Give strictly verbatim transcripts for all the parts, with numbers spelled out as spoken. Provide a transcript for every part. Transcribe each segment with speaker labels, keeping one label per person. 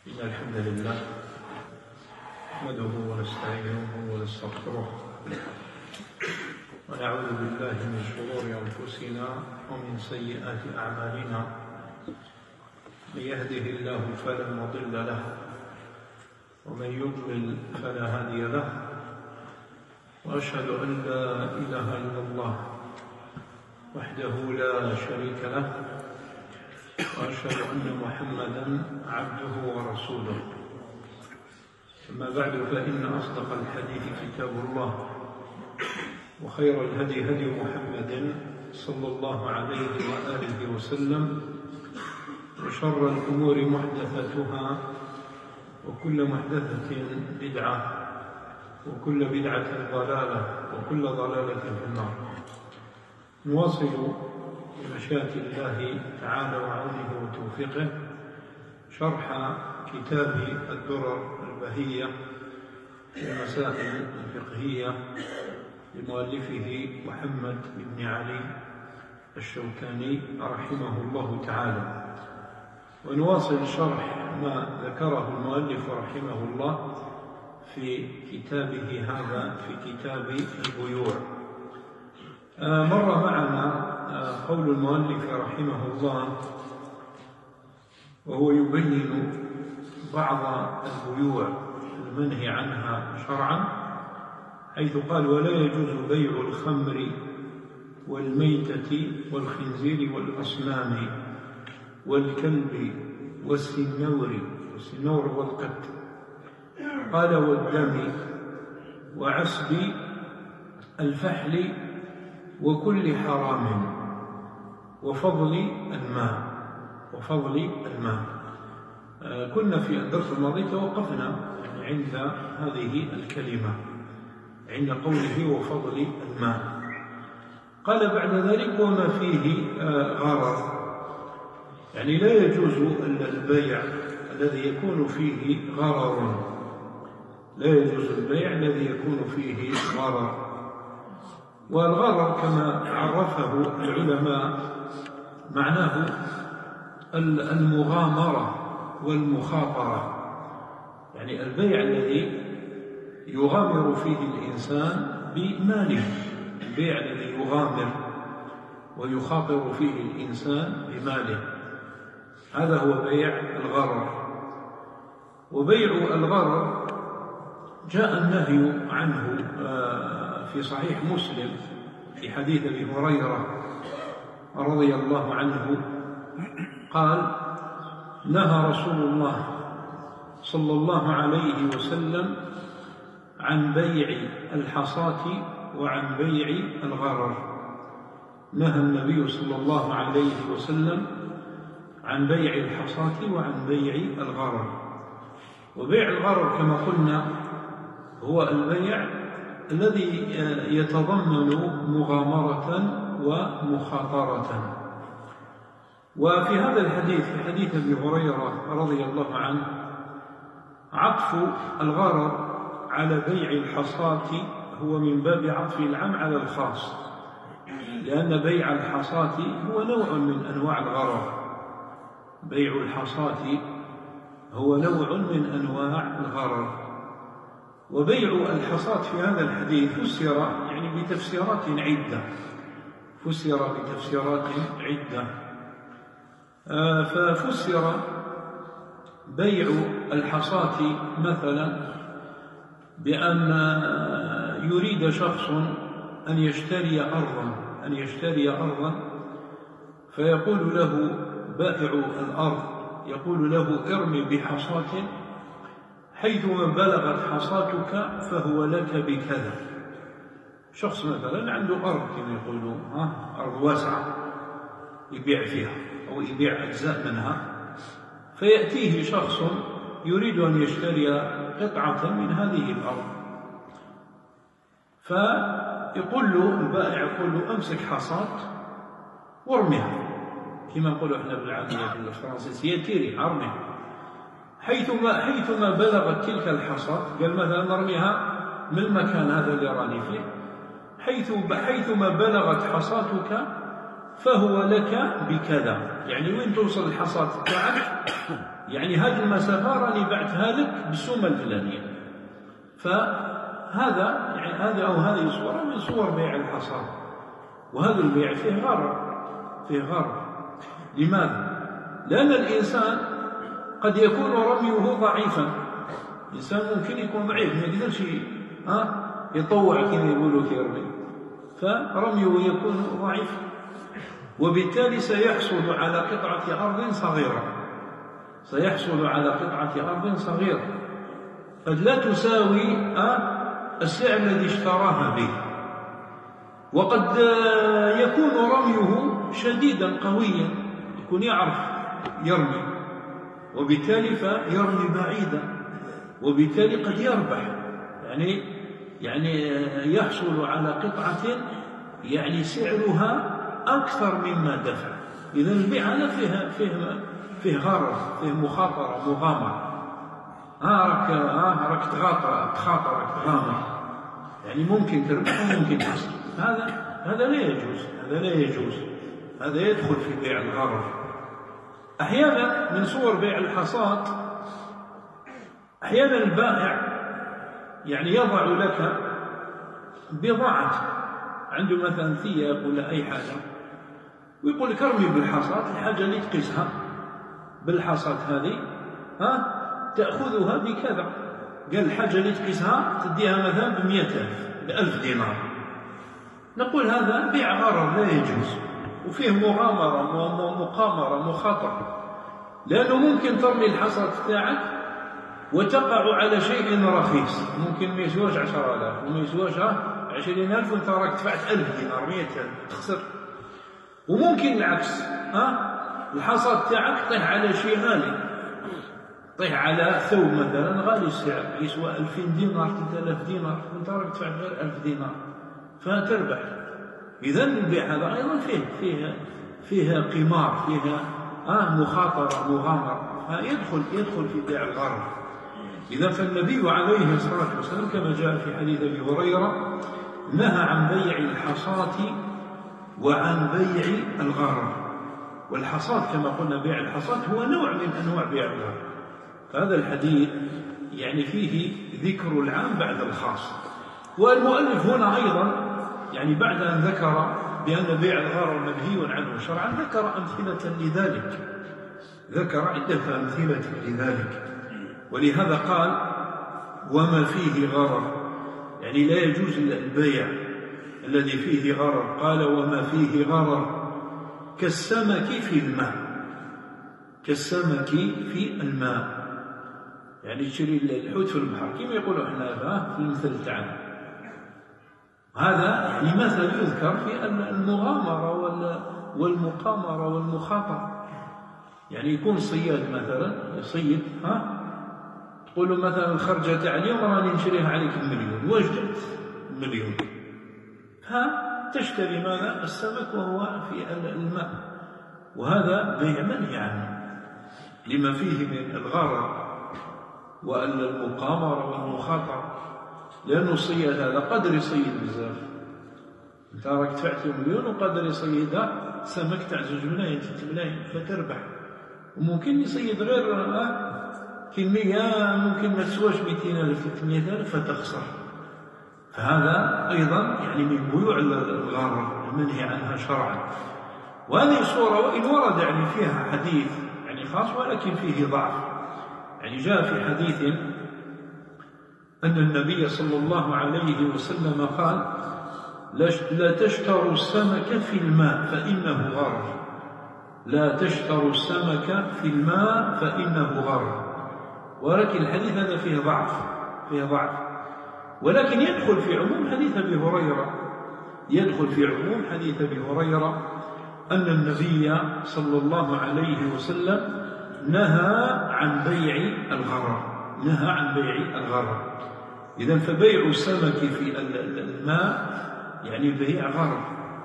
Speaker 1: إن الحمد لله نحمده ونستعينه ونستغفره ونعوذ بالله من شرور أنفسنا ومن سيئات أعمالنا. من يهده الله فلا مضل له ومن يضلل فلا هادي له، وأشهد أن لا إله إلا الله وحده لا شريك له، وأشهد أن محمدًا عبده ورسوله. أما بعد، فإن أصدق الحديث كتاب الله، وخير الهدي هدي محمد صلى الله عليه وآله وسلم، وشر الأمور محدثاتها، وكل محدثة بدعة، وكل بدعة ضلالة، وكل ضلالة في النار. نواصل بمشيئة الله تعالى وعونه وتوفيقه شرح كتاب الدرر البهية في المسائل الفقهية لمؤلفه محمد بن علي الشوكاني رحمه الله تعالى. ونواصل شرح ما ذكره المؤلف رحمه الله في كتابه هذا، في كتاب البيوع. مر معنا قول المؤلف رحمه الله وهو يبين بعض البيوع المنهي عنها شرعا، حيث قال: ولا يجوز بيع الخمر والميتة والخنزير والأصنام والكلب والسنور، والسنور والقط، قال: والدم وعسب الفحل وكل حرام وفضل الماء وفضل الماء. آه كنا في الدرس الماضي توقفنا يعني عند هذه الكلمة، عند قوله وفضل الماء. قال بعد ذلك: وما فيه آه غرر، يعني لا يجوز البيع الذي يكون فيه غرر، لا يجوز البيع الذي يكون فيه غرر. والغرر كما عرفه العلماء معناه المغامرة والمخاطرة، يعني البيع الذي يغامر فيه الإنسان بماله، البيع الذي يغامر ويخاطر فيه الإنسان بماله، هذا هو بيع الغرر. وبيع الغرر جاء النهي عنه في صحيح مسلم في حديث أبي هريرة رضي الله عنه قال: نهى رسول الله صلى الله عليه وسلم عن بيع الحصاة وعن بيع الغرر. نهى النبي صلى الله عليه وسلم عن بيع الحصاة وعن بيع الغرر. وبيع الغرر كما قلنا هو البيع الذي يتضمن مغامرة ومخاطرة. وفي هذا الحديث، في حديث أبي هريرة رضي الله عنه، عطف الغرر على بيع الحصاة هو من باب عطف العام على الخاص، لأن بيع الحصاة هو نوع من أنواع الغرر. بيع الحصاة هو نوع من أنواع الغرر. وبيع الحصاة في هذا الحديث فسر يعني بتفسيرات عدة، فسر بتفسيرات عدة. آه ففسر بيع الحصاة مثلا بأن يريد شخص أن يشتري أرضا أن يشتري أرضا فيقول له بائع الأرض، يقول له: ارمي بحصاة، حيثما بلغت حصاتك فهو لك بكذا. شخص مثلا عنده أرض كما يقولون، ها أرض واسعة يبيع فيها أو يبيع أجزاء منها، فيأتيه شخص يريد أن يشتري قطعة من هذه الأرض، فيقول له البائع، يقول له: أمسك حصاة وارميها، كما نقولوا احنا بالعامية الفرنسية: تيري ارميها، حيثما حيثما بلغت تلك الحصاة. قال مثلا: ارميها من المكان هذا اللي راني فيه، حيث حيثما بلغت حصاتك فهو لك بكذا، يعني وين توصل الحصاة تاعك يعني هذه المسافة راني بعتها لك بالسومة الفلانية. فهذا يعني هذا أو هذه صورة من صور بيع الحصاد، وهذا البيع فيه غرر، فيه غرر. لماذا؟ لأن الإنسان قد يكون رميه ضعيفا. الإنسان ممكن يكون ضعيف ما يقدرش ها يطوع كما يقولوا يرمي، فرميه يكون ضعيف، وبالتالي سيحصل على قطعة أرض صغيرة، سيحصل على قطعة أرض صغيرة قد لا تساوي السعر الذي اشتراها به، وقد يكون رميه شديدا قويا، يكون يعرف يرمي، وبالتالي فيرمي بعيدا، وبالتالي قد يربح، يعني يعني يحصل على قطعة يعني سعرها أكثر مما دفع. إذا البيع هذا فيه فيه فيه غرر، فيه مخاطرة، مغامرة. ها راك ها راك تغاطر تخاطر راك تغامر، يعني ممكن تربح وممكن تخسر. هذا هذا لا يجوز، هذا لا يجوز، هذا يدخل في بيع الغرر. أحيانا من صور بيع الحصاد، أحيانا البائع يعني يضع لك بضاعة، عنده مثلا ثياب ولا أي حاجة، ويقول لك ارمي بالحصاد الحاجة اللي تقيسها بالحصاد هذه ها تأخذها بكذا. قال الحاجة اللي تقيسها تديها مثلا بمئة ألف بألف دينار. نقول هذا بيع غرر لا يجوز، وفيه مغامرة مقامرة مخاطرة، لأنه ممكن ترمي الحصاد تاعك وتقع على شيء رخيص، ممكن ما يسواش عشرة آلاف وما يسواش عشرين ألف، وانت راك دفعت ألف دينار مئة ألف تخسر. وممكن العكس، ها الحصاد تاعك طيح على شيء غالي، طيح على ثوب مثلا غالي السعر يسوى ألفين دينار ثلاثة آلاف دينار، وانت راك دفعت غير ألف دينار فتربح. إذا البيع هذا أيضا فيه فيه فيها قمار، فيها آه مخاطرة مغامرة، فيدخل يدخل في بيع الغرر. إذا فالنبي عليه الصلاة والسلام كما جاء في حديث أبي هريرة نهى عن بيع الحصاة وعن بيع الغرر. والحصاة كما قلنا بيع الحصاة هو نوع من أنواع بيع الغرر. هذا الحديث يعني فيه ذكر العام بعد الخاص. والمؤلف هنا أيضا يعني بعد أن ذكر بأن بيع الغرر منهي عنه شرعا ذكر أمثلة لذلك، ذكر عدة أمثلة لذلك. ولهذا قال وما فيه غرر، يعني لا يجوز البيع الذي فيه غرر. قال وما فيه غرر كالسمك في الماء، كالسمك في الماء، يعني تشري الحوت في البحر كما يقولوا احنا في المثل تاعنا. هذا يعني مثل يذكر في المغامرة والمقامرة والمخاطرة. يعني يكون صياد مثلا يصيد، ها تقول له مثلا الخرجة تاع اليوم راني نشريها عليك بمليون، وجدت مليون، ها تشتري ماذا؟ السمك وهو في الماء. وهذا بيع منهي عنه لما فيه من الغرر والمقامرة والمخاطرة، لأنه الصياد هذا قدر يصيد بزاف، انت راك دفعت مليون وقدر يصيد سمك تاع زوج ملايين ثلاث ملايين فتربح. وممكن يصيد غير كمية ممكن ما تسواش مئتين ألف ثلاثمئة ألف فتخسر. فهذا أيضا يعني من بيوع الغرر المنهي عنها شرعا. وهذه الصورة وإن ورد يعني فيها حديث يعني خاص ولكن فيه ضعف. يعني جاء في حديث أن النبي صلى الله عليه وسلم قال لا تشتروا السمك في الماء فإنه غرر، لا تشتروا السمك في الماء فإنه غرر. ولكن الحديث هذا فيه ضعف، فيه ضعف، ولكن يدخل في عموم حديث أبي هريرة، يدخل في عموم حديث أبي هريرة أن النبي صلى الله عليه وسلم نهى عن بيع الغرر، نهى عن بيع الغرر. إذن فبيع السمك في الماء يعني بيع غرر.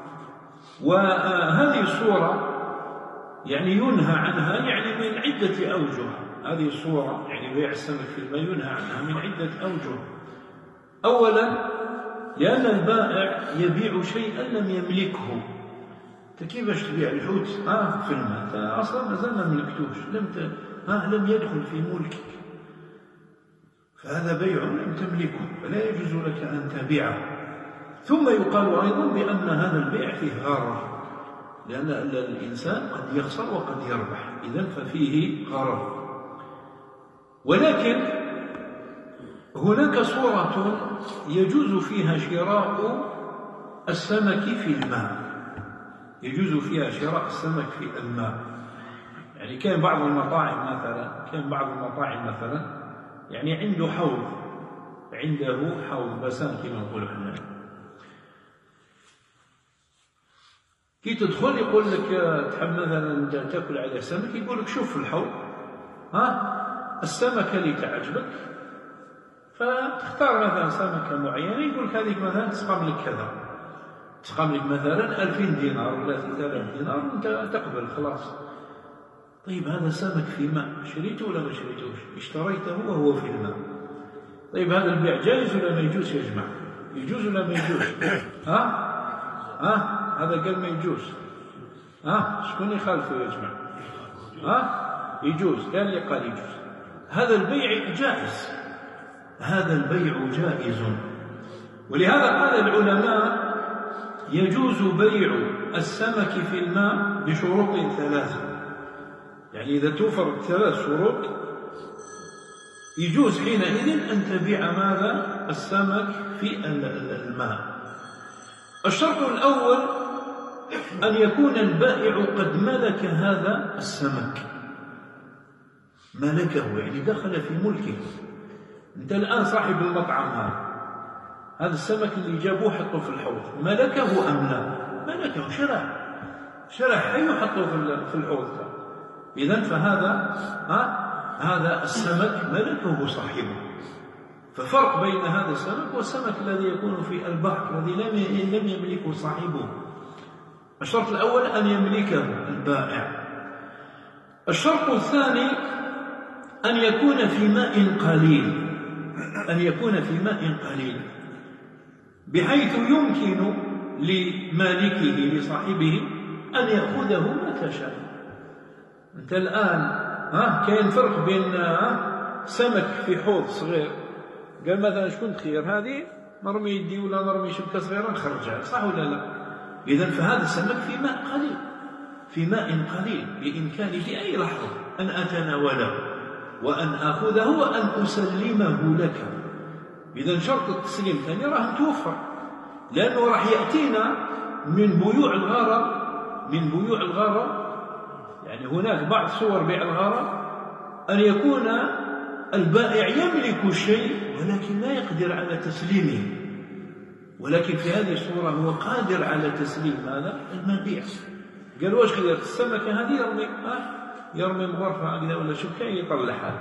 Speaker 1: وهذه الصورة يعني ينهى عنها يعني من عدة أوجه. هذه الصورة يعني بيع السمك في الماء ينهى عنها من عدة أوجه. أولا لأن البائع يبيع شيئا لم يملكه. كيفاش تبيع الحوت آه في الماء؟ أصلا مازال ما ملكتوش، لم ها لم يدخل في ملكك، فهذا بيع لم تملكه فلا يجوز لك أن تبيعه. ثم يقال أيضا بأن هذا البيع فيه غرر، لأن الإنسان قد يخسر وقد يربح، إذن ففيه غرر. ولكن هناك صورة يجوز فيها شراء السمك في الماء، يجوز فيها شراء السمك في الماء. يعني كان بعض المطاعم مثلا كان بعض المطاعم مثلا يعني عنده حوض، عنده حوض بسان كما نقول احنا، كي تدخل يقول لك تحب مثلا تاكل على سمك، يقول لك شوف في الحوض ها السمكه اللي تعجبك، فتختار مثلا سمكه معينه، يقول لك هذيك مثلا تسقم لك كذا، تسقم لك مثلا ألفين دينار ولا ثلاثة آلاف دينار، وانت تقبل خلاص. طيب هذا سمك في ماء، شريته ولا ما شريتوش؟ اشتريته وهو في الماء. طيب هذا البيع جائز ولا ما يجوز يا جماعه؟ يجوز ولا ما يجوز؟ ها ها هذا قال ما يجوز، ها شكون يخالفه يا جماعه؟ ها يجوز، قال لي قال يجوز. هذا البيع جائز، هذا البيع جائز. ولهذا قال العلماء يجوز بيع السمك في الماء بشروط ثلاثة، يعني إذا توفر ثلاث شروط يجوز حينئذ أن تبيع ماذا؟ السمك في الماء. الشرط الأول أن يكون البائع قد ملك هذا السمك، ملكه يعني دخل في ملكه. أنت الآن صاحب المطعم هذا، هذا السمك اللي جابوه حطه في الحوض، ملكه أم لا؟ ملكه، شرع شرع حي وحطه في الحوض. إذن فهذا ها هذا السمك ملكه صاحبه. ففرق بين هذا السمك والسمك الذي يكون في البحر الذي لم لم يملكه صاحبه. الشرط الأول أن يملكه البائع. الشرط الثاني أن يكون في ماء قليل، أن يكون في ماء قليل بحيث يمكن لمالكه لصاحبه أن يأخذه متى شاء. أنت الآن ها كاين فرق بين ها سمك في حوض صغير، قال مثلا شكون خير هذه نرمي يدي ولا نرمي شبكة صغيرة نخرجها، صح ولا لا؟ إذن فهذا السمك في ماء قليل، في ماء قليل بإمكاني في أي لحظة أن أتناوله وأن أخذه وأن أسلمه لك. إذن شرط التسليم ثاني راه متوفر، لأنه راح يأتينا من بيوع الغرر، من بيوع الغرر يعني هناك بعض صور بيع الغرر أن يكون البائع يملك الشيء ولكن لا يقدر على تسليمه، ولكن في هذه الصورة هو قادر على تسليم هذا المبيع. قال واش خير السمكة هذه يرمي آه يرمي مغرفة هكذا ولا شبكة يطلعها،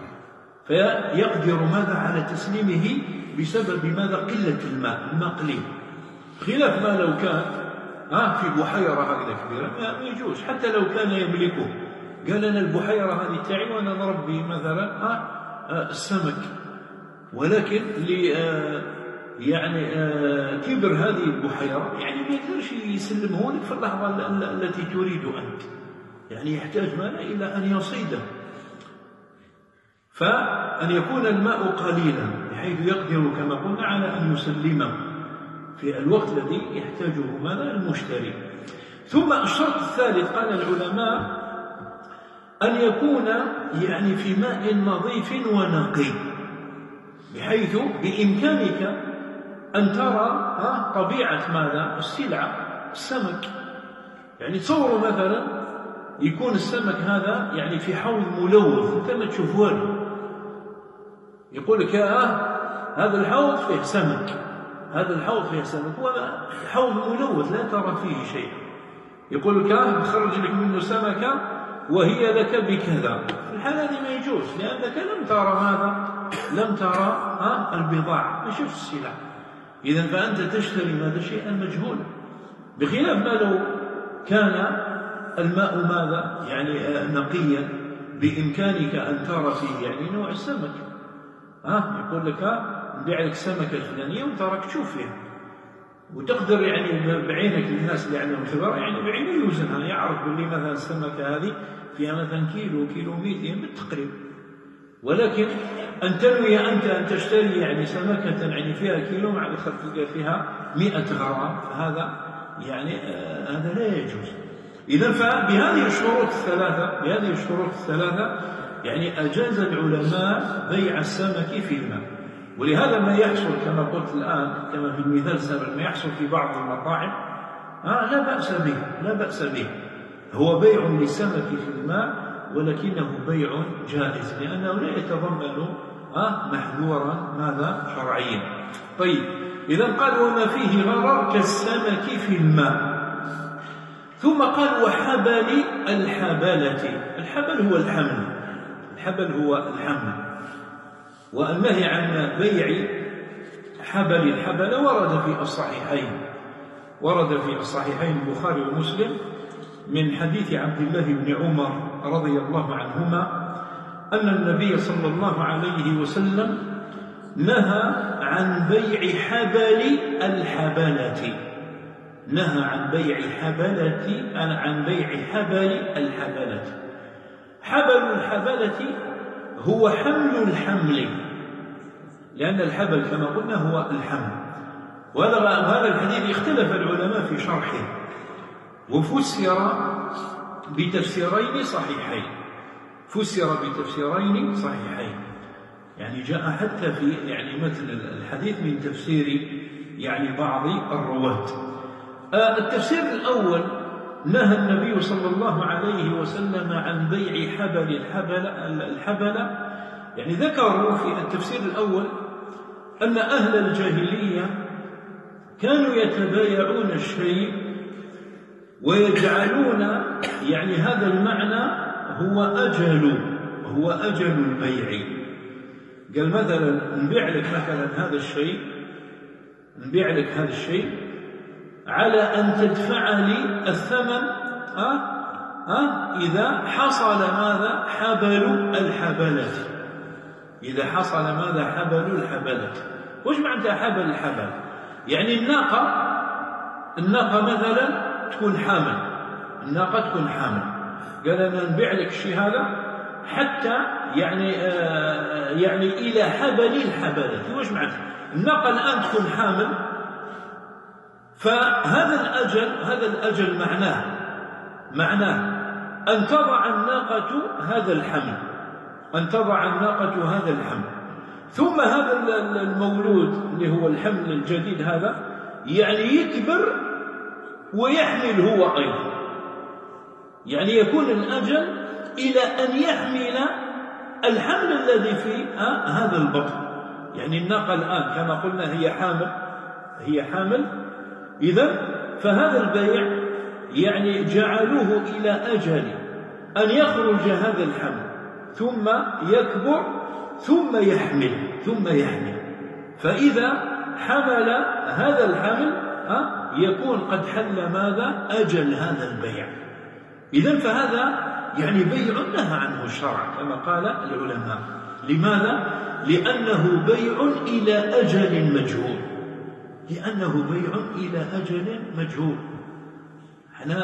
Speaker 1: فيقدر ماذا على تسليمه بسبب ماذا؟ قلة الماء، الماء قليل. خلاف ما لو كان ها في بحيرة هكذا كبيرة ما يجوز، حتى لو كان يملكه. قال أنا البحيرة هذه تاعي وأنا نربي مثلا ها السمك، ولكن لي يعني كبر هذه البحيرة يعني ما يقدرش يسلمه لك في اللحظة التي تريد أنت، يعني يحتاج ماء إلى أن يصيده. فأن يكون الماء قليلا بحيث يقدر كما قلنا على أن يسلمه في الوقت الذي يحتاجه ماذا؟ المشتري. ثم الشرط الثالث قال العلماء أن يكون يعني في ماء نظيف ونقي، بحيث بإمكانك أن ترى طبيعة ماذا؟ السلعة، السمك. يعني تصوروا مثلا يكون السمك هذا يعني في حوض ملوث أنت ما تشوف والو، يقول لك آه هذا الحوض فيه سمك، هذا الحوض فيه سمك، وحوض ملوث لا ترى فيه شيء، يقول لك آه بخرج لك منه سمكة وهي لك بكذا. في الحالة هذه ما يجوز، لأنك لم ترى ماذا؟ لم ترى آه البضاعة، ما شفت السلع. إذن فأنت تشتري ماذا؟ شيئا مجهولا، بخلاف ما لو كان الماء ماذا؟ يعني نقيا بإمكانك أن ترى فيه يعني نوع السمك. ها يقول لك نبيع لك السمكة الفلانية وأنت راك تشوف فيها، وتقدر يعني بعينك للناس اللي عندهم خبرة يعني بعينه يوزنها، يعرف باللي مثلا السمكة هذه فيها مثلا كيلو كيلو مئتين بالتقريب. ولكن أن تنوي أنت أن تشتري يعني سمكة يعني فيها كيلو مع الأخر تلقى فيها مئة غرام، فهذا يعني آه هذا لا يجوز. إذن فبهذه الشروط الثلاثة بهذه الشروط الثلاثة يعني أجاز العلماء بيع السمك في الماء. ولهذا ما يحصل كما قلت الآن كما في المثال السابق ما يحصل في بعض المطاعم آه لا بأس به لا بأس به هو بيع للسمك في الماء ولكنه بيع جائز لأنه لا يتضمن آه محذورا ماذا شرعيا. طيب إذا قال وما فيه غرر كالسمك في الماء. ثم قال وحبل الحبلة. الحبل هو الحمل الحبل هو الحمل والنهي عن بيع حبل الحبل ورد في الصحيحين ورد في الصحيحين البخاري ومسلم من حديث عبد الله بن عمر رضي الله عنهما أن النبي صلى الله عليه وسلم نهى عن بيع حبل الحبلة نهى عن بيع حبلة عن بيع حبل الحبلة. حبل الحبلة هو حمل الحمل لأن الحبل كما قلنا هو الحمل. وهذا الحديث اختلف العلماء في شرحه وفسر بتفسيرين صحيحين فسر بتفسيرين صحيحين يعني جاء حتى في يعني مثل الحديث من تفسير يعني بعض الرواة. التفسير الأول نهى النبي صلى الله عليه وسلم عن بيع حبل الحبل الحبل يعني ذكروا في التفسير الأول أن أهل الجاهلية كانوا يتبايعون الشيء ويجعلون يعني هذا المعنى هو أجل هو أجل البيع. قال مثلا نبيع لك مثلا هذا الشيء نبيع لك هذا الشيء على أن تدفع لي الثمن أه؟ أه؟ إذا حصل ماذا حبل الحبلة إذا حصل ماذا حبل الحبلة. وش معنى حبل الحبل؟ يعني الناقة الناقة مثلا تكون حامل الناقة تكون حامل قال أنا نبيع لك الشيء هذا حتى يعني آه يعني إلى حبل الحبلة. وش معنى الناقة الآن تكون حامل فهذا الأجل هذا الأجل معناه معناه أن تضع الناقة هذا الحمل أن تضع الناقة هذا الحمل ثم هذا المولود اللي هو الحمل الجديد هذا يعني يكبر ويحمل هو أيضا يعني يكون الأجل إلى أن يحمل الحمل الذي في هذا البطن. يعني الناقة الآن كما قلنا هي حامل هي حامل إذن فهذا البيع يعني جعلوه إلى أجل أن يخرج هذا الحمل ثم يكبر ثم يحمل ثم يحمل فإذا حمل هذا الحمل يكون قد حل ماذا أجل هذا البيع. إذن فهذا يعني بيع نهى عنه الشرع كما قال العلماء. لماذا؟ لأنه بيع إلى أجل مجهول لأنه بيع إلى أجل مجهول. احنا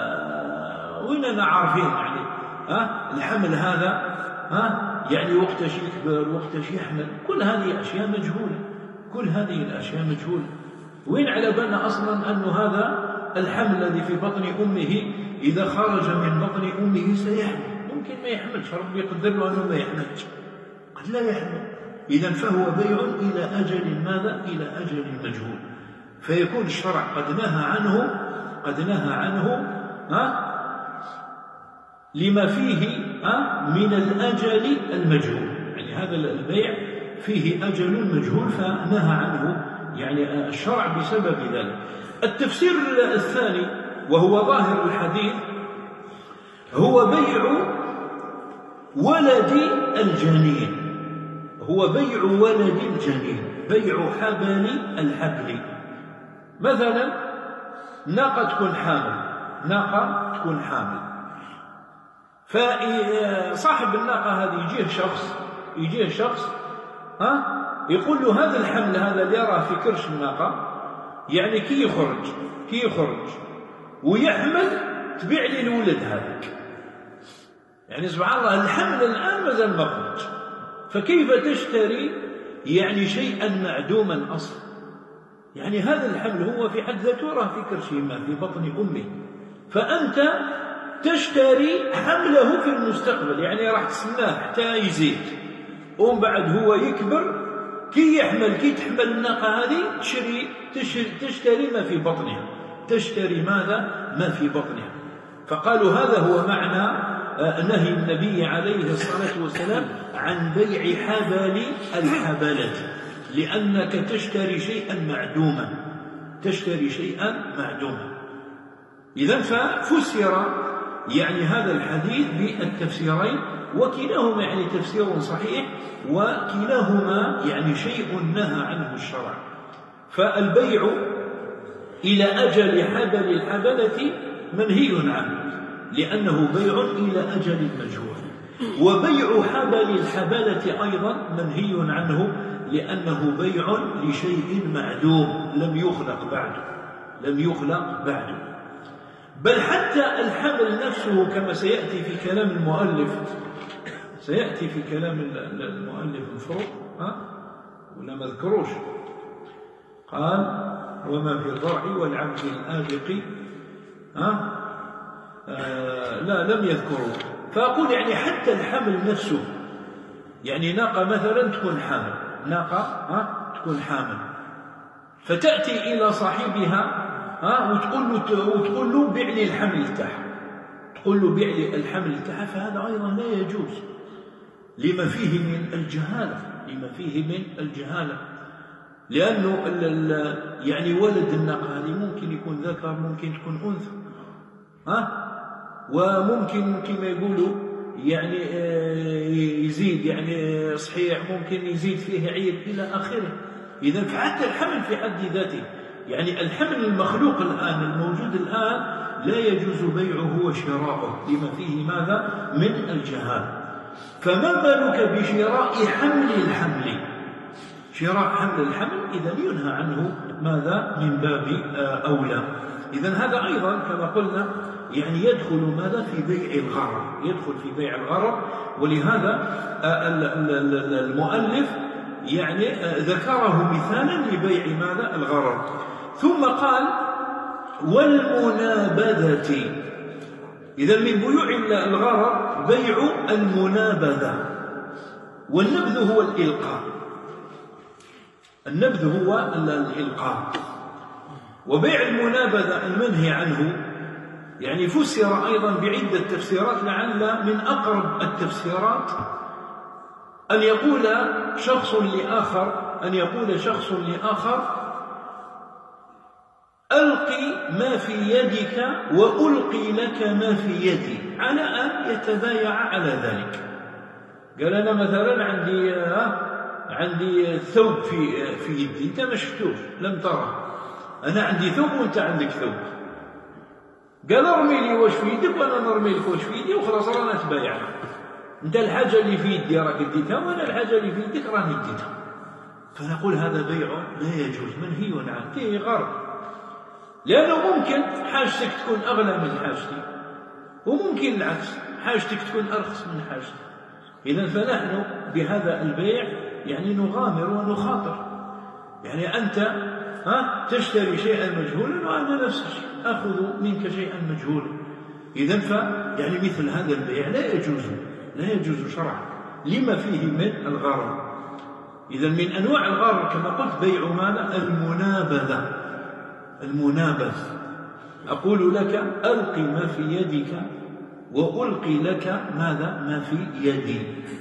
Speaker 1: ويننا عارفين يعني ها الحمل هذا ها يعني وقت شيء يكبر وقت شيء يحمل كل هذه أشياء مجهولة كل هذه الأشياء مجهولة. وين على بالنا أصلا أنه هذا الحمل الذي في بطن أمه إذا خرج من بطن أمه سيحمل ممكن ما يحملش ربي يقدر له أنه ما يحملش قد لا يحمل. إذن فهو بيع إلى أجل ماذا إلى أجل مجهول فيكون الشرع قد نهى عنه قد نهى عنه ها لما فيه ها من الأجل المجهول. يعني هذا البيع فيه أجل مجهول فنهى عنه يعني الشرع بسبب ذلك. التفسير الثاني وهو ظاهر الحديث هو بيع ولد الجنين هو بيع ولد الجنين بيع حبل الحبل. مثلا ناقة تكون حامل ناقة تكون حامل فصاحب الناقة هذه يجيه شخص يجيه شخص ها يقول له هذا الحمل هذا اللي يراه في كرش الناقة يعني كي يخرج كي يخرج ويحمل تبيع لي الولد هذاك. يعني سبحان الله الحمل الآن مازال ما خرج، فكيف تشتري يعني شيئا معدوما أصلا؟ يعني هذا الحمل هو في حد ذاته راه في كرشيمة في بطن أمه، فأنت تشتري حمله في المستقبل، يعني راح تسماه حتى يزيد، ومن بعد هو يكبر كي يحمل كي تحمل الناقة هذه تشتري, تشتري, تشتري ما في بطنها، تشتري ماذا؟ ما في بطنها. فقالوا هذا هو معنى نهي النبي عليه الصلاة والسلام عن بيع حبل الحبلة، لأنك تشتري شيئا معدوما، تشتري شيئا معدوما. إذن ففسر يعني هذا الحديث بالتفسيرين، وكلاهما يعني تفسير صحيح، وكلاهما يعني شيء نهى عنه الشرع. فالبيع إلى أجل حبل الحبلة منهي عنه لأنه بيع إلى أجل مجهول، وبيع حبل الحبلة أيضا منهي عنه لأنه بيع لشيء معدوم لم يخلق بعده، لم يخلق بعده. بل حتى الحمل نفسه كما سيأتي في كلام المؤلف، سيأتي في كلام المؤلف المفروض ها ولا ما ذكروش، قال وما في الضرع والعبد الآبق ها آه لا لم يذكروا. فأقول يعني حتى الحمل نفسه، يعني ناقة مثلا تكون حامل، ناقة ها تكون حامل، فتأتي إلى صاحبها ها وتقول له وتقول له بيع لي الحمل تاعها، تقول له بيع لي الحمل تاعها، فهذا أيضا لا يجوز لما فيه من الجهالة، لما فيه من الجهالة، لأنه يعني ولد الناقة هذه ممكن يكون ذكر ممكن تكون أنثى ها، وممكن كما يقولوا يعني يزيد يعني صحيح ممكن يزيد فيه عيب إلى آخره. إذا فحتى الحمل في حد ذاته، يعني الحمل المخلوق الآن الموجود الآن لا يجوز بيعه وشراؤه لما فيه ماذا من الجهالة. فما بالك بشراء حمل الحمل؟ شراء حمل الحمل إذا ينهى عنه ماذا من باب أولى. إذا هذا أيضا كما قلنا يعني يدخل ماذا في بيع الغرر، يدخل في بيع الغرر. ولهذا المؤلف يعني ذكره مثالا لبيع ماذا الغرر. ثم قال والمنابذة. إذا من بيوع الغرر بيع المنابذة، والنبذ هو الإلقاء، النبذ هو الإلقاء. وبيع المنابذة المنهي عنه يعني فسر أيضا بعدة تفسيرات، لعل من أقرب التفسيرات أن يقول شخص لآخر أن يقول شخص لآخر ألقي ما في يدك وألقي لك ما في يدي، على أن يتبايع على ذلك. قال أنا مثلا عندي عندي ثوب في في يدي، أنت ما شفتوش لم تره، أنا عندي ثوب وأنت عندك ثوب، قال ارمي لي واش في يدك وأنا نرمي لك واش في يدي وخلاص رانا تبايعنا. أنت الحاجة اللي في يدي راك اديتها وأنا الحاجة اللي في يدك راني اديتها. فنقول هذا بيع لا يجوز منهي عنه، فيه غرض، لأنه ممكن حاجتك تكون أغلى من حاجتي، وممكن العكس حاجتك تكون أرخص من حاجتي. إذن فنحن بهذا البيع يعني نغامر ونخاطر، يعني أنت ها تشتري شيئا مجهولا وأنا نفس الشيء أخذ منك شيئا مجهولا. إذن ف يعني مثل هذا البيع لا يجوز، لا يجوز شرعا لما فيه من الغرر. إذن من أنواع الغرر كما قلت بيع ماذا المنابذة، المنابذ. أقول لك ألقي ما في يدك وألقي لك ماذا ما في يدي،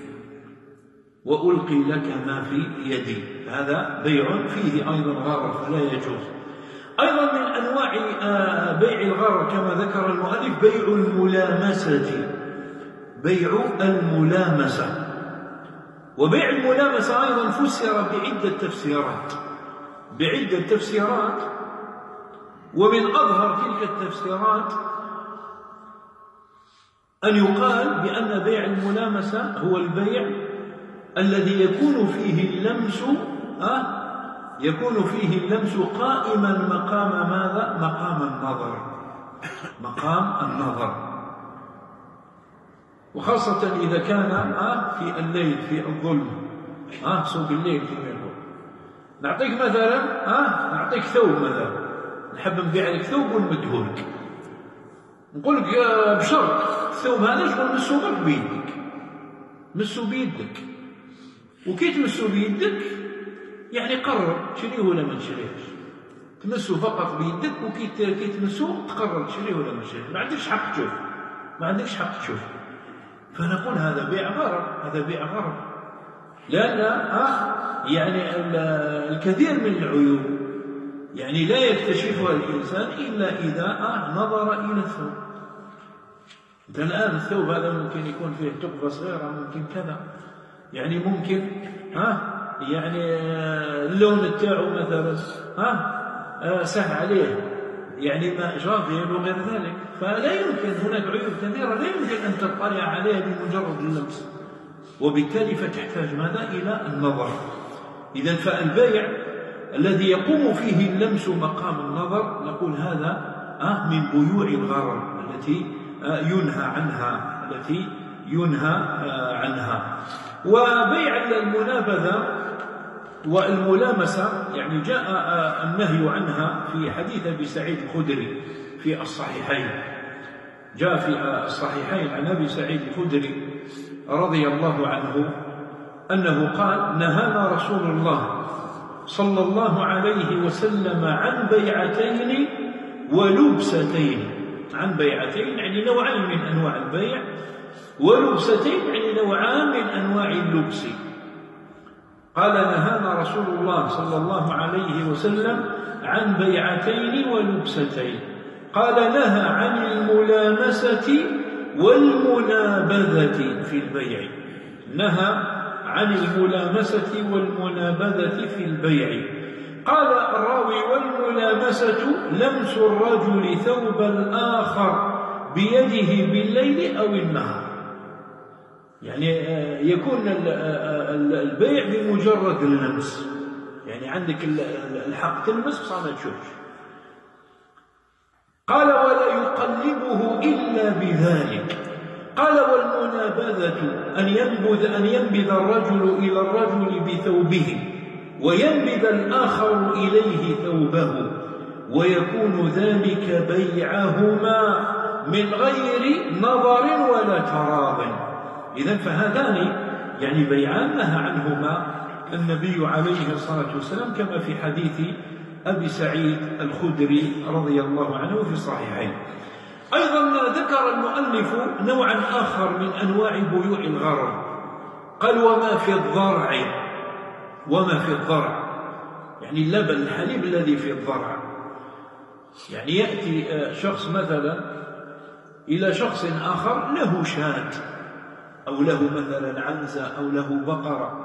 Speaker 1: وألقي لك ما في يدي، هذا بيع فيه أيضا غرر فلا يجوز. أيضا من أنواع بيع الغرر كما ذكر المؤلف بيع الملامسة، بيع الملامسة. وبيع الملامسة أيضا فسر بعدة تفسيرات، بعدة تفسيرات ومن أظهر تلك التفسيرات أن يقال بأن بيع الملامسة هو البيع الذي يكون فيه اللمس يكون فيه اللمس قائما مقام ماذا؟ مقام النظر، مقام النظر، وخاصة إذا كان آه في الليل في الظلم، آه سوق الليل كما يقول. نعطيك مثلا آه نعطيك ثوب مثلا، نحب نبيع لك ثوب ونمدهولك، نقول لك بشرط الثوب هذا شغل مسو غير بيدك، مسو بيدك، وكي تمسو بيدك يعني قرر تشريه ولا ما تشريهش، تمسو فقط بيدك، وكي كي تمسو تقرر تشريه ولا ما تشريهش، ما عندكش حق تشوف، ما عندكش حق تشوف. فنقول هذا بيع غرر، هذا بيع غرر، لأن آه يعني الكثير من العيوب يعني لا يكتشفها الإنسان إلا إذا آه نظر إلى الثوب. أنت الآن الثوب هذا ممكن يكون فيه تقبة صغيرة، ممكن كذا، يعني ممكن ها يعني اللون تاعو مثلا ها سهل عليه، يعني ماء جافي وغير ذلك، فلا يمكن، هناك عيوب كثيرة لا يمكن أن تطلع عليها بمجرد اللمس، وبالتالي فتحتاج ماذا؟ إلى النظر. إذن فالبيع الذي يقوم فيه اللمس مقام النظر نقول هذا آه من بيوع الغرر التي آه ينهى عنها، التي ينهى آه عنها. وبيع المنابذة والملامسة يعني جاء آه النهي عنها في حديث أبي سعيد الخدري في الصحيحين، جاء في آه الصحيحين عن أبي سعيد الخدري رضي الله عنه أنه قال: نهانا رسول الله صلى الله عليه وسلم عن بيعتين ولبستين. عن بيعتين يعني نوعين من أنواع البيع، ولبستين يعني نوعان من أنواع اللبس. قال: نهانا رسول الله صلى الله عليه وسلم عن بيعتين ولبستين. قال: نهى عن الملامسة والمنابذة في البيع. نهى عن الملامسة والمنابذة في البيع. قال الراوي: والملامسة لمس الرجل ثوب الآخر بيده بالليل أو النهار. يعني يكون البيع بمجرد اللمس، يعني عندك الحق تلمس بصح ما تشوفش. قال: ولا يقلبه إلا بذلك. قال: والمنابذة أن ينبذ أن ينبذ الرجل إلى الرجل بثوبه وينبذ الآخر إليه ثوبه، ويكون ذلك بيعهما من غير نظر ولا تراض. إذن فهذان يعني بيعان نهى عنهما النبي عليه الصلاة والسلام كما في حديث أبي سعيد الخدري رضي الله عنه في الصحيحين. أيضا ذكر المؤلف نوعا آخر من أنواع بيوع الغرر، قال: وما في الضرع. وما في الضرع يعني اللبن الحليب الذي في الضرع. يعني يأتي شخص مثلا إلى شخص آخر له شاة أو له مثلا عنزة أو له بقرة،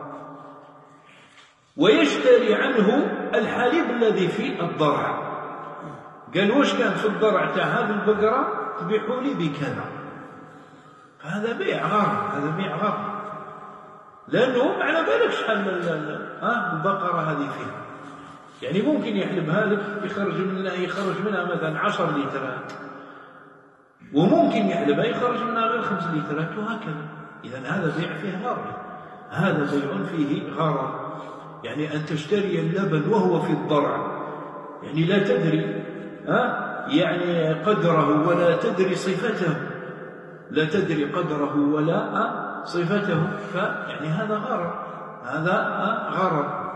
Speaker 1: ويشتري عنه الحليب الذي في الضرع. قال: وش كان في الضرع تاع هذه البقرة؟ تبيعوا لي بكذا. فهذا بيع غرر، هذا بيع غرر، لأنه ما على بالك شحال ها البقرة هذه فيها. يعني ممكن يحلبها لك يخرج منها يخرج منها مثلا عشر لترات، وممكن يحلبها يخرج منها غير خمس لترات، وهكذا. إذن هذا بيع فيه غرر، هذا بيع فيه غرر. يعني أن تشتري اللبن وهو في الضرع، يعني لا تدري ها يعني قدره ولا تدري صفته، لا تدري قدره ولا صفته، فيعني هذا غرر، هذا غرر.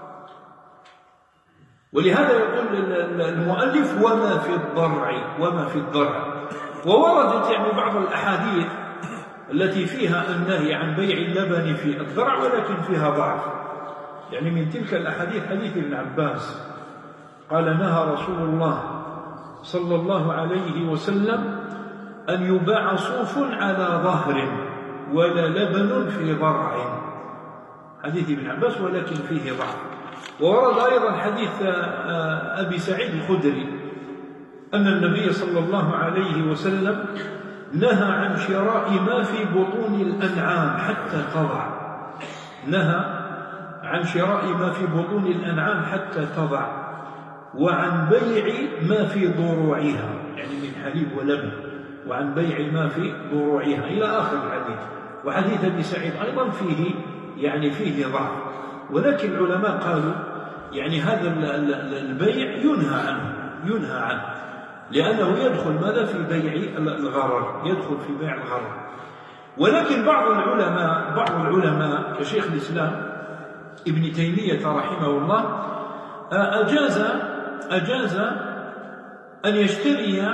Speaker 1: ولهذا يقول المؤلف: وما في الضرع. وما في الضرع. ووردت يعني بعض الأحاديث التي فيها النهي عن بيع اللبن في الضرع، ولكن فيها ضعف. يعني من تلك الأحاديث حديث ابن عباس قال: نهى رسول الله صلى الله عليه وسلم أن يباع صوف على ظهر ولا لبن في ضرع. حديث ابن عباس ولكن فيه ضعف. وورد أيضا حديث أبي سعيد الخدري أن النبي صلى الله عليه وسلم نهى عن شراء ما في بطون الأنعام حتى تضع. نهى عن شراء ما في بطون الأنعام حتى تضع، وعن بيع ما في ضروعها يعني من حليب ولبن، وعن بيع ما في ضروعها إلى آخر الحديث. وحديث أبي سعيد أيضا فيه يعني فيه ضعف، ولكن العلماء قالوا يعني هذا البيع ينهى عنه ينهى عنه لأنه يدخل ماذا في بيع الغرر، يدخل في بيع الغرر. ولكن بعض العلماء بعض العلماء كشيخ الإسلام ابن تيمية رحمه الله أجاز أجاز أن يشتري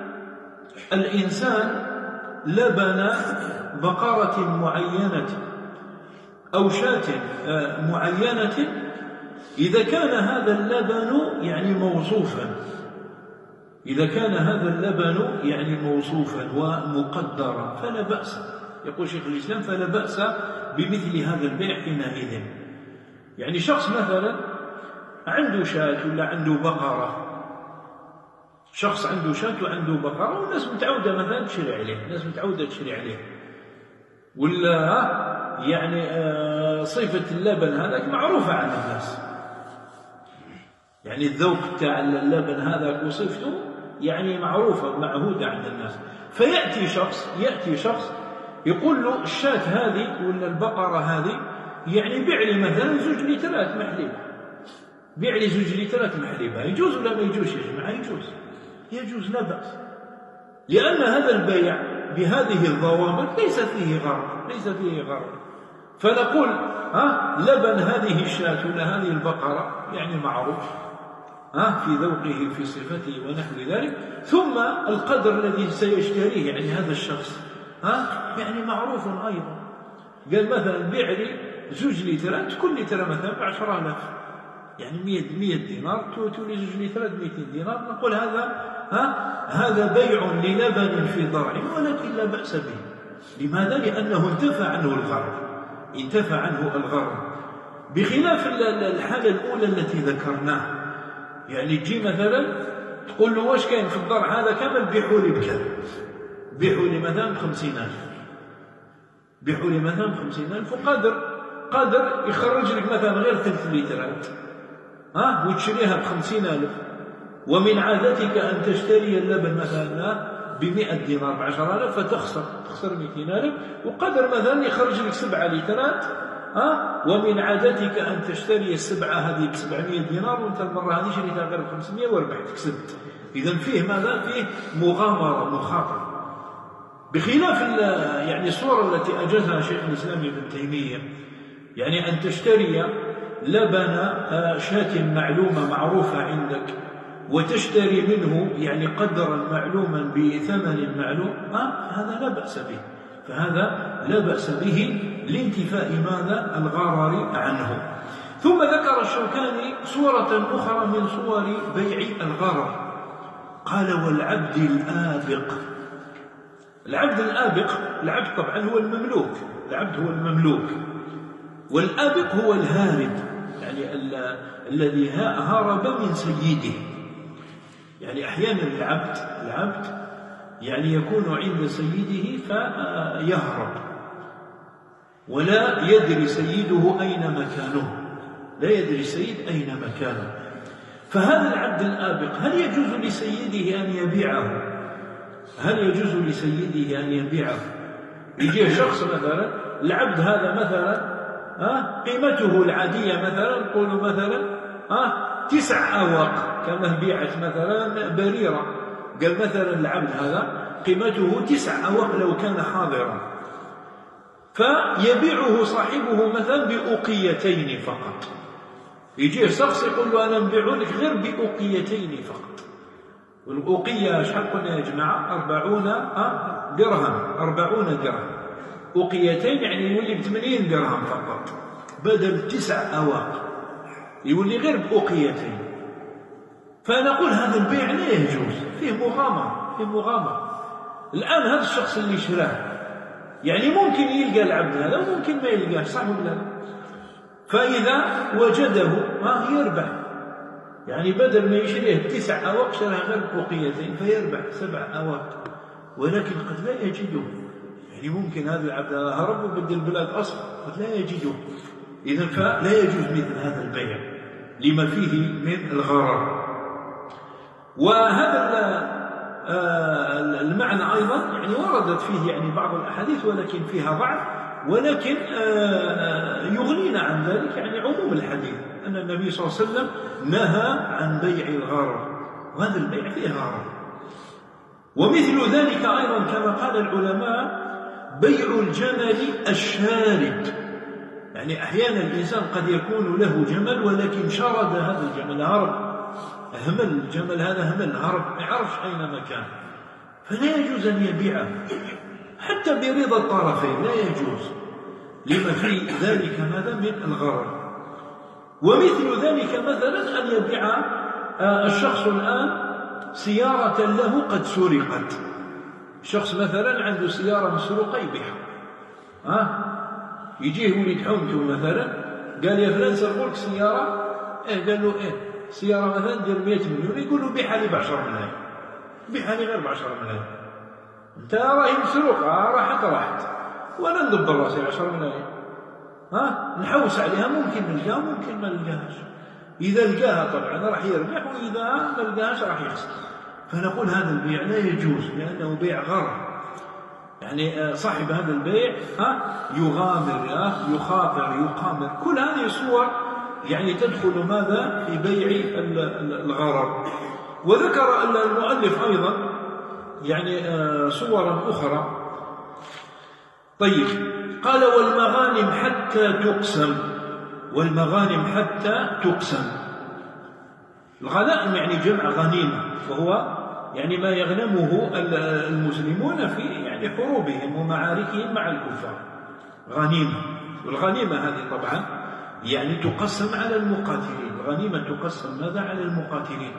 Speaker 1: الإنسان لبن بقرة معينة أو شاة معينة إذا كان هذا اللبن يعني موصوفا إذا كان هذا اللبن يعني موصوفا ومقدرا فلا بأس. يقول شيخ الإسلام فلا بأس بمثل هذا البيع حينئذ. يعني شخص مثلا عنده شاة ولا عنده بقرة، شخص عنده شاة وعنده بقرة والناس متعودة مثلا تشري عليه، الناس متعودة تشري عليه، ولا يعني صفة اللبن هذاك معروفة عن الناس، يعني الذوق تاع اللبن هذاك وصفته يعني معروفة معهودة عند الناس. فيأتي شخص يأتي شخص يقول له الشاة هذه ولا البقرة هذه يعني بيع لي مثلا زوج لترات محليبة، بيع لي زوج لترات محليبة، يجوز ولا ما يجوز يا جماعة؟ يجوز يجوز لا بأس، لأن هذا البيع بهذه الضوابط ليس فيه غرر ليس فيه غرر. فنقول ها لبن هذه الشاة ولا هذه البقرة يعني معروف ها في ذوقه في صفته ونحو ذلك، ثم القدر الذي سيشتريه يعني هذا الشخص ها يعني معروف أيضا. قال مثلا بيع لي زوج لترات، كل لترة مثلا بعشرة آلاف، يعني مية مية دينار تولي زوج لترات مئتين دينار، نقول هذا ها هذا بيع للبن في ضرع ولكن لا بأس به. لماذا؟ لأنه انتفى عنه الغرر انتفى عنه الغرر، بخلاف الحالة الأولى التي ذكرناها. يعني تجي مثلا تقول له واش كاين في الضرع هذا كامل بيعوا لي بكذا، بيعوا لي مثلا بخمسين ألف، بيعوا لي مثلا بخمسين ألف، وقادر قادر يخرج لك مثلا غير ثلاث لترات ها وتشريها بخمسين ألف، ومن عادتك أن تشتري اللبن مثلا بمئة دينار بعشر آلاف فتخسر تخسر مئتين ألف، وقدر مثلا يخرج لك سبعة لترات ها ومن عادتك أن تشتري السبعة هذه بسبعمائة دينار وأنت المرة هذه شريتها غير بخمسمائة وربحت كسبت. إذا فيه ماذا؟ فيه مغامرة مخاطرة، بخلاف يعني الصورة التي أجازها شيخ الإسلام ابن تيمية، يعني أن تشتري لبن شاة معلومة معروفة عندك وتشتري منه يعني قدرا معلوما بثمن معلوم، آه هذا لا بأس به، فهذا لا بأس به لانتفاء ماذا؟ الغرر عنه. ثم ذكر الشوكاني صورة أخرى من صور بيع الغرر، قال والعبد الآبق. العبد الآبق، العبد طبعا هو المملوك، العبد هو المملوك، والآبق هو الهارب، يعني ال الذي هرب من سيده. يعني أحيانا العبد العبد يعني يكون عند سيده فيهرب ولا يدري سيده أين مكانه، لا يدري السيد أين مكانه. فهذا العبد الآبق هل يجوز لسيده أن يبيعه؟ هل يجوز لسيده أن يبيعه؟ يجي شخص مثلا العبد هذا مثلا ها قيمته العادية مثلا نقول مثلا ها تسع أواق، كما بيعت مثلا بريرة، قال مثلا العبد هذا قيمته تسع أواق لو كان حاضرا، فيبيعه صاحبه مثلا بأوقيتين فقط. يجي شخص يقول له أنا نبيع لك غير بأوقيتين فقط، والأوقية شحال قلنا يا جماعة؟ أربعون درهم، أربعون درهم، أوقيتين يعني يولي بثمانين درهم فقط بدل تسع أواق، يولي غير بأوقيتين. فنقول هذا البيع لا يجوز، فيه مغامرة، فيه مغامرة. الآن هذا الشخص اللي شراه يعني ممكن يلقى العبد هذا وممكن ما يلقاه، صح ولا لا؟ فإذا وجده ما يربح، يعني بدل ما يشريه بتسع أواق شراه غير بأوقيتين فيربح سبع أواق، ولكن قد لا يجده. يعني ممكن هذا العبد هرب وبدل البلاد أصلا قد لا يجده، إذن فلا يجوز مثل هذا البيع لما فيه من الغرر. وهذا المعنى أيضا يعني وردت فيه يعني بعض الأحاديث ولكن فيها ضعف، ولكن يغنينا عن ذلك يعني عموم الحديث أن النبي صلى الله عليه وسلم نهى عن بيع الغرر، وهذا البيع فيه غرر. ومثل ذلك أيضا كما قال العلماء بيع الجمل الشارد، يعني أحيانا الإنسان قد يكون له جمل ولكن شرد هذا الجمل، هرب، همل الجمل هذا، همل هرب، ما يعرفش أين مكان، فلا يجوز أن يبيعه حتى برضا الطرفين، لا يجوز لما في ذلك ماذا من الغرر. ومثل ذلك مثلا أن يبيع الشخص الآن سيارة له قد سرقت، شخص مثلا عنده سيارة مسروقة يبيعها، ها يجيه وليد حومته مثلا قال يا فلان سرقوا لك سيارة، إيه قال له إيه سيارة مثلا دير مئة مليون، يقول له بيعها لي بعشرة ملايين، بيعها لي غير بعشرة ملايين، أنت راهي مسروقة راحت راحت وأنا ندبر راسي عشرة ملايين، ها نحوس عليها، ممكن نلقاها ممكن ما نلقاهاش، إذا لقاها طبعا راح يربح وإذا ما لقاهاش راح يخسر. فنقول هذا البيع لا يجوز لأنه بيع غرر، يعني صاحب هذا البيع ها يغامر يخاطر يقامر، كل هذه صور يعني تدخل ماذا في بيع الغرر. وذكر المؤلف أيضا يعني صورا أخرى. طيب قال والمغانم حتى تقسم، والمغانم حتى تقسم. الغنائم يعني جمع غنيمة، وهو يعني ما يغنمه المسلمون في يعني حروبهم ومعاركهم مع الكفار، غنيمة. والغنيمة هذه طبعا يعني تقسم على المقاتلين، الغنيمة تقسم ماذا على المقاتلين.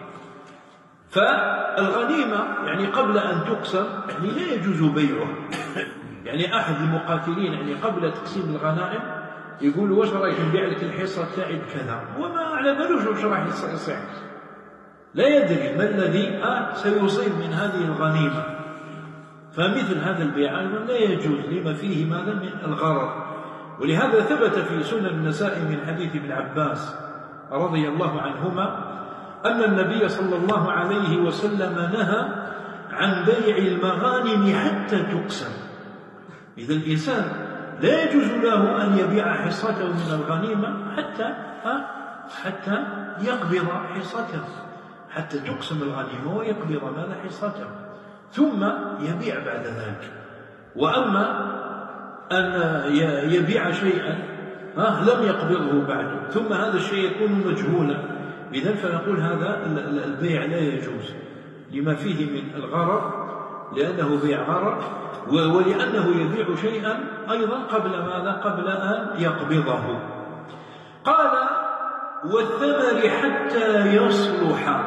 Speaker 1: فالغنيمة يعني قبل أن تقسم يعني لا يجوز بيعها، يعني أحد المقاتلين يعني قبل تقسيم الغنائم يقول واش رايك نبيع لك الحصة تاعي بكذا، وما على بالوش واش راح يصير، لا يدري ما الذي آه سيصيب من هذه الغنيمة. فمثل هذا البيع أيضا لا يجوز لما فيه ماذا من الغرر. ولهذا ثبت في سنن النساء من حديث ابن عباس رضي الله عنهما أن النبي صلى الله عليه وسلم نهى عن بيع المغانم حتى تقسم. إذا الإنسان لا يجوز له أن يبيع حصته من الغنيمة حتى آه حتى يقبض حصته، حتى تقسم الغنيمة ويقبض ماذا حصته ثم يبيع بعد ذلك. وأما أن يبيع شيئا ها لم يقبضه بعد ثم هذا الشيء يكون مجهولا، إذن فنقول هذا البيع لا يجوز لما فيه من الغرر، لأنه بيع غرر، ولأنه يبيع شيئا أيضا قبل ماذا قبل أن يقبضه. قال والثمر حتى يصلح،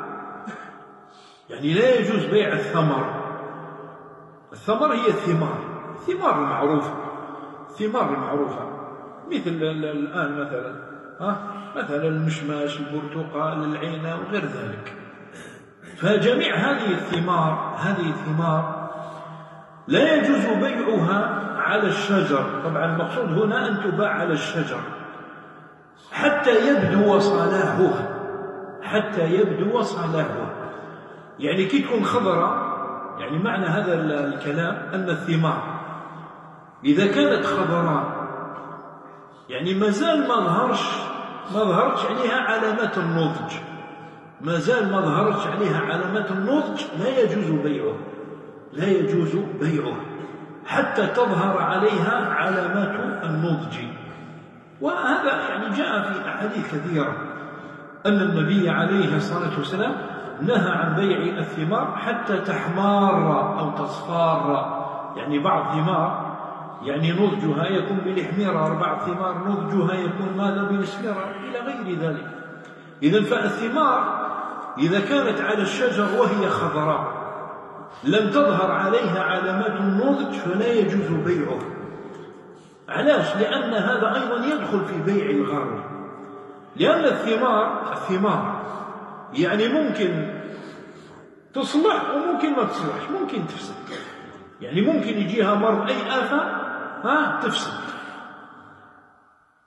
Speaker 1: يعني لا يجوز بيع الثمر. الثمر هي الثمار، الثمار المعروفة، الثمار المعروفة مثل الآن مثلا ها مثلا المشماش، البرتقال، العنب وغير ذلك. فجميع هذه الثمار هذه الثمار لا يجوز بيعها على الشجر، طبعا المقصود هنا أن تباع على الشجر حتى يبدو صلاحها، حتى يبدو صلاحها. يعني كي تكون خضراء، يعني معنى هذا الكلام أن الثمار إذا كانت خضراء يعني ما زال ما ظهرش ما ظهرتش عليها علامات النضج، ما زال ما ظهرتش عليها علامات النضج، لا يجوز بيعها، لا يجوز بيعها حتى تظهر عليها علامات النضج. وهذا يعني جاء في أحاديث كثيرة أن النبي عليه الصلاة والسلام نهى عن بيع الثمار حتى تحمار أو تصفار، يعني بعض ثمار يعني نضجها يكون بالاحمرار، بعض ثمار نضجها يكون ماذا بالاصفرار إلى غير ذلك. إذن فالثمار إذا كانت على الشجر وهي خضراء لم تظهر عليها علامات النضج فلا يجوز بيعها. علاش؟ لأن هذا أيضا يدخل في بيع الغرر، لأن الثمار الثمار يعني ممكن تصلح وممكن ما تصلحش، ممكن تفسد، يعني ممكن يجيها مرض أي آفة ها تفسد.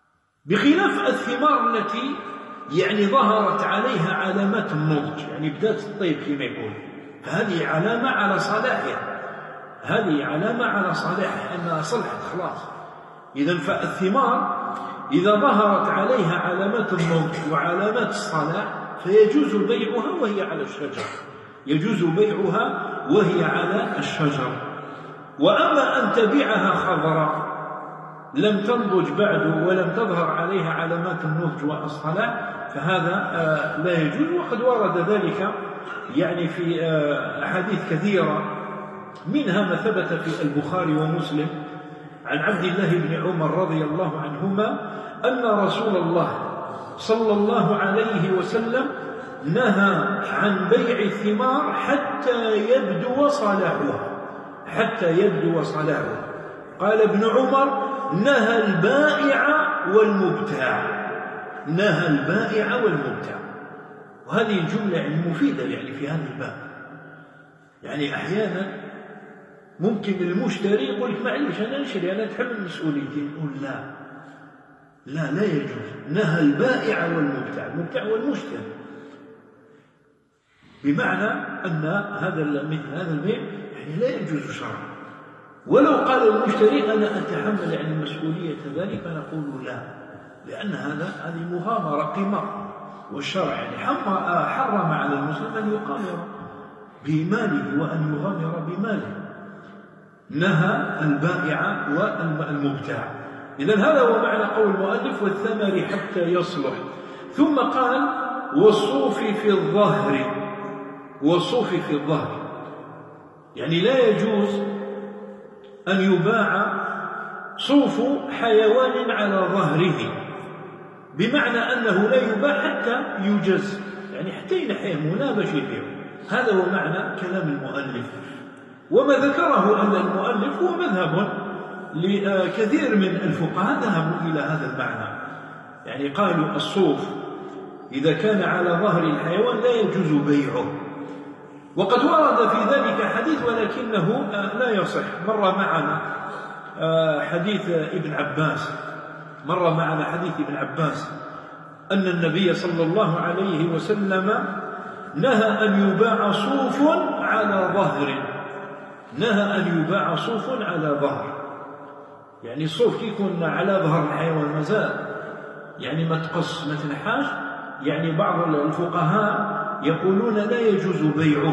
Speaker 1: بخلاف الثمار التي يعني ظهرت عليها علامات النضج، يعني بدأت الطيب كما يقول، فهذه علامة على صلاحها، هذه علامة على صلاحها أنها صلحت خلاص. إذن فالثمار إذا ظهرت عليها علامات النضج وعلامات الصلاح فيجوز بيعها وهي على الشجر، يجوز بيعها وهي على الشجر. وأما أن تبيعها خضراء لم تنضج بعد ولم تظهر عليها علامات النضج والصلاح فهذا لا يجوز. وقد ورد ذلك يعني في أحاديث كثيرة، منها ما ثبت في البخاري ومسلم عن عبد الله بن عمر رضي الله عنهما أن رسول الله صلى الله عليه وسلم نهى عن بيع الثمار حتى يبدو صلاحها، حتى يبدو صلاحها. قال ابن عمر: نهى البائع والمبتاع، نهى البائع والمبتاع. وهذه الجملة يعني مفيدة يعني في هذا الباب. يعني أحيانا ممكن المشتري يقول لك: معليش أنا أشتري، أنا أتحمل مسؤوليتي. نقول لا لا لا يجوز. نهى البائع والمبتاع، المبتاع والمشتري، بمعنى أن هذا مثل هذا البيع يعني لا يجوز شرعا. ولو قال المشتري: أنا أتحمل يعني مسؤولية ذلك، فنقول لا، لأن هذا هذه مغامرة قمار، والشرع يعني حرم على المسلم أن يغامر بماله وأن يغامر بماله. نهى البائع والمبتاع. إذن هذا هو معنى قول المؤلف: والثمر حتى يصلح. ثم قال: والصوف في الظهر، والصوف في الظهر، يعني لا يجوز أن يباع صوف حيوان على ظهره، بمعنى أنه لا يباع حتى يجز، يعني حتى ينحيه لا باش يبيعه. هذا هو معنى كلام المؤلف. وما ذكره أن المؤلف هو مذهب لكثير من الفقهاء، ذهبوا إلى هذا المعنى، يعني قالوا الصوف إذا كان على ظهر الحيوان لا يجوز بيعه. وقد ورد في ذلك حديث ولكنه لا يصح. مر معنا حديث ابن عباس، مر معنا حديث ابن عباس أن النبي صلى الله عليه وسلم نهى أن يباع صوف على ظهر، نهى أن يباع صوف على ظهر، يعني الصوف يكون على ظهر الحيوان مازال يعني ما تقص ما تنحاش. يعني بعض الفقهاء يقولون لا يجوز بيعه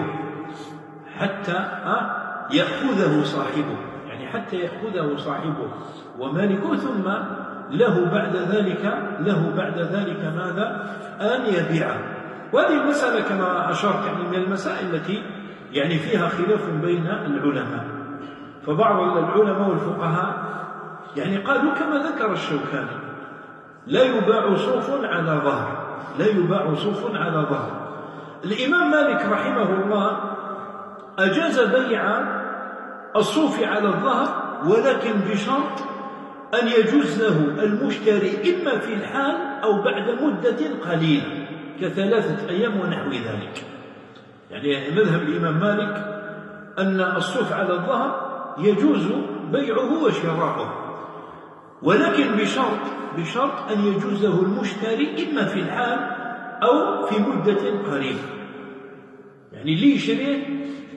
Speaker 1: حتى يأخذه صاحبه، يعني حتى يأخذه صاحبه ومالكه، ثم له بعد ذلك له بعد ذلك ماذا؟ أن يبيعه. وهذه المسألة كما أشرت يعني من المسائل التي يعني فيها خلاف بين العلماء. فبعض العلماء والفقهاء يعني قالوا كما ذكر الشوكاني: لا يباع صوف على ظهر، لا يباع صوف على ظهر. الإمام مالك رحمه الله أجاز بيع الصوف على الظهر، ولكن بشرط أن يجوز له المشتري إما في الحال أو بعد مدة قليلة كثلاثة أيام ونحو ذلك. يعني مذهب الإمام مالك أن الصوف على الظهر يجوز بيعه وشراؤه، ولكن بشرط بشرط أن يجوز له المشتري إما في الحال أو في مدة قريبة. يعني اللي يشريه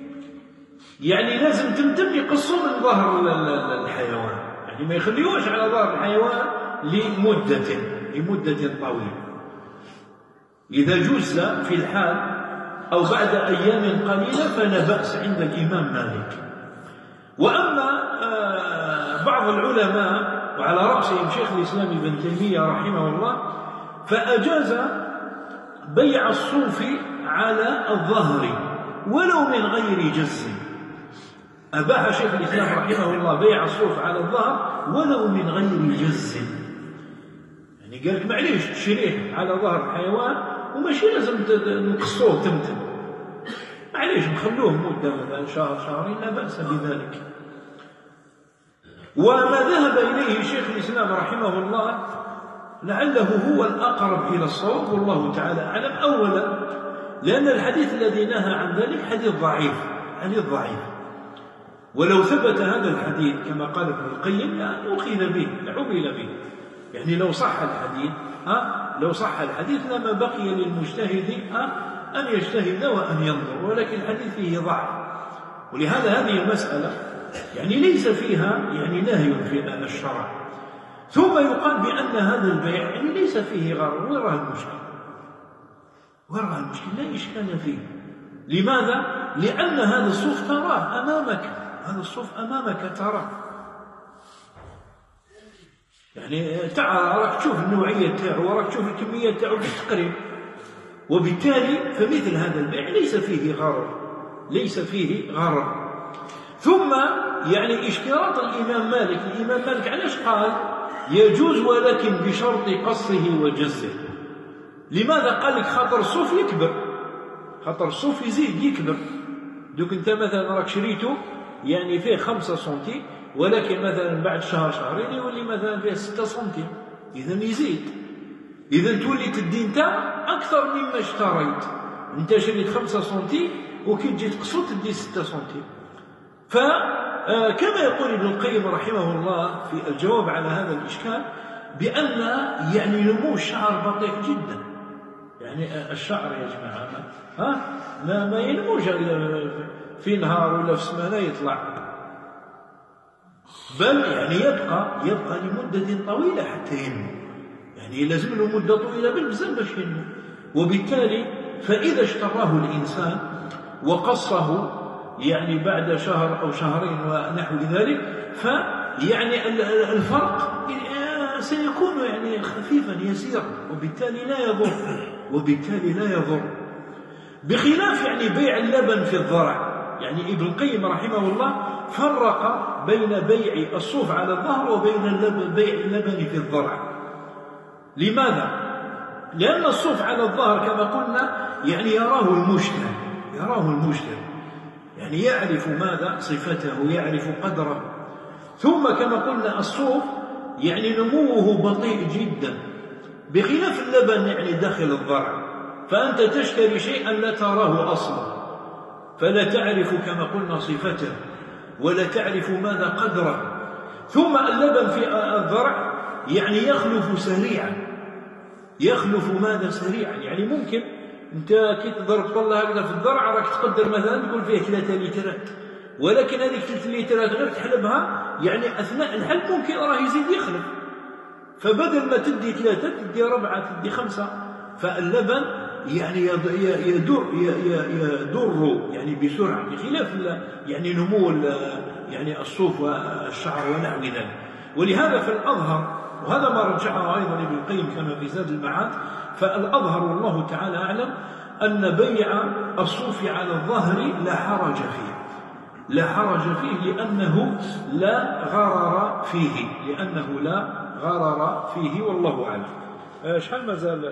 Speaker 1: يعني لازم تمتم يقصه من ظهر الحيوان، يعني ما يخليوش على ظهر الحيوان لمدة لمدة طويلة. إذا جوز في الحال أو بعد أيام قليلة فلا بأس عند الإمام مالك. وأما بعض العلماء وعلى رأسهم شيخ الإسلام ابن تيمية رحمه الله فأجاز بيع الصوف على الظهر ولو من غير جز. أباح شيخ الإسلام رحمه الله بيع الصوف على الظهر ولو من غير جز. يعني قال لك معليش تشريه على ظهر الحيوان وماشي لازم نقصوه تمتم، معليش نخلوه مدة مثلا شهر شهرين لا بأس بذلك. وما ذهب إليه شيخ الإسلام رحمه الله لعله هو الأقرب إلى الصواب والله تعالى أعلم. أولا لأن الحديث الذي نهى عن ذلك حديث ضعيف، حديث ضعيف، ولو ثبت هذا الحديث كما قال ابن القيم لأخذ به لعمل به، يعني لو صح الحديث ها لو صح الحديث لما بقي للمجتهد ها أن يجتهد وأن ينظر، ولكن الحديث فيه ضعف. ولهذا هذه المسألة يعني ليس فيها يعني نهي في الشرع. ثم يقال بأن هذا البيع يعني ليس فيه غرر. وين راه المشكل؟ وين راه المشكل؟ لا إشكال فيه. لماذا؟ لأن هذا الصوف تراه أمامك، هذا الصوف أمامك تراه، يعني تعال راك تشوف النوعية تاعو وراك تشوف الكمية تاعو بالتقريب، وبالتالي فمثل هذا البيع ليس فيه غرر، ليس فيه غرر. ثم يعني اشتراط الإمام مالك، الإمام مالك علاش قال يجوز ولكن بشرط قصه وجزه؟ لماذا قال لك؟ خاطر الصوف يكبر، خاطر الصوف يزيد يكبر. دوك انت مثلا راك شريته يعني فيه خمسة سنتي، ولكن مثلا بعد شهر شهرين يولي مثلا فيه ستة سنتي، إذن يزيد، إذن تولي تدي انت أكثر مما اشتريت. انت شريت خمسة سنتي وكي تجي تقصد تدي ستة سنتي. فكما يقول ابن القيم رحمه الله في الجواب على هذا الإشكال بأن يعني نمو الشعر بطيء جدا. يعني الشعر يا جماعة ها ما, ما ينموش في نهار ولا في سمانة يطلع، بل يعني يبقى يبقى لمدة طويلة حتى ينمو، يعني لازم له مدة طويلة بالبزاف باش ينمو. وبالتالي فإذا اشتراه الإنسان وقصه يعني بعد شهر أو شهرين ونحو ذلك، فيعني الفرق سيكون يعني خفيفا يسيرا، وبالتالي لا يضر، وبالتالي لا يضر. بخلاف يعني بيع اللبن في الضرع، يعني ابن القيم رحمه الله فرق بين بيع الصوف على الظهر وبين اللبن بيع اللبن في الضرع. لماذا؟ لأن الصوف على الظهر كما قلنا يعني يراه المشتري، يراه المشتري يعني يعرف ماذا صفته، يعرف قدره. ثم كما قلنا الصوف يعني نموه بطيء جدا، بخلاف اللبن يعني داخل الضرع، فأنت تشتري شيئا لا تراه أصلا، فلا تعرف كما قلنا صفته ولا تعرف ماذا قدره. ثم اللبن في الضرع يعني يخلف سريعا، يخلف ماذا سريعا، يعني ممكن انت كي تضرب طلة هكذا في الضرع راك تقدر مثلا تقول فيه ثلاثة لترات، ولكن هذيك ثلاثة لترات غير تحلبها يعني أثناء الحلب ممكن راه يزيد يخلف، فبدل ما تدي ثلاثة تدي أربعة تدي خمسة. فاللبن يعني يدر يدر يعني بسرعة، بخلاف يعني نمو يعني الصوف والشعر ونحو ذلك. ولهذا فالأظهر، وهذا ما رجحه أيضا ابن القيم كما في زاد المعاد، فالأظهر والله تعالى أعلم أن بيع الصوف على الظهر لا حرج فيه، لا حرج فيه لأنه لا غرر فيه، لأنه لا غرر فيه، والله أعلم. شحال مازال؟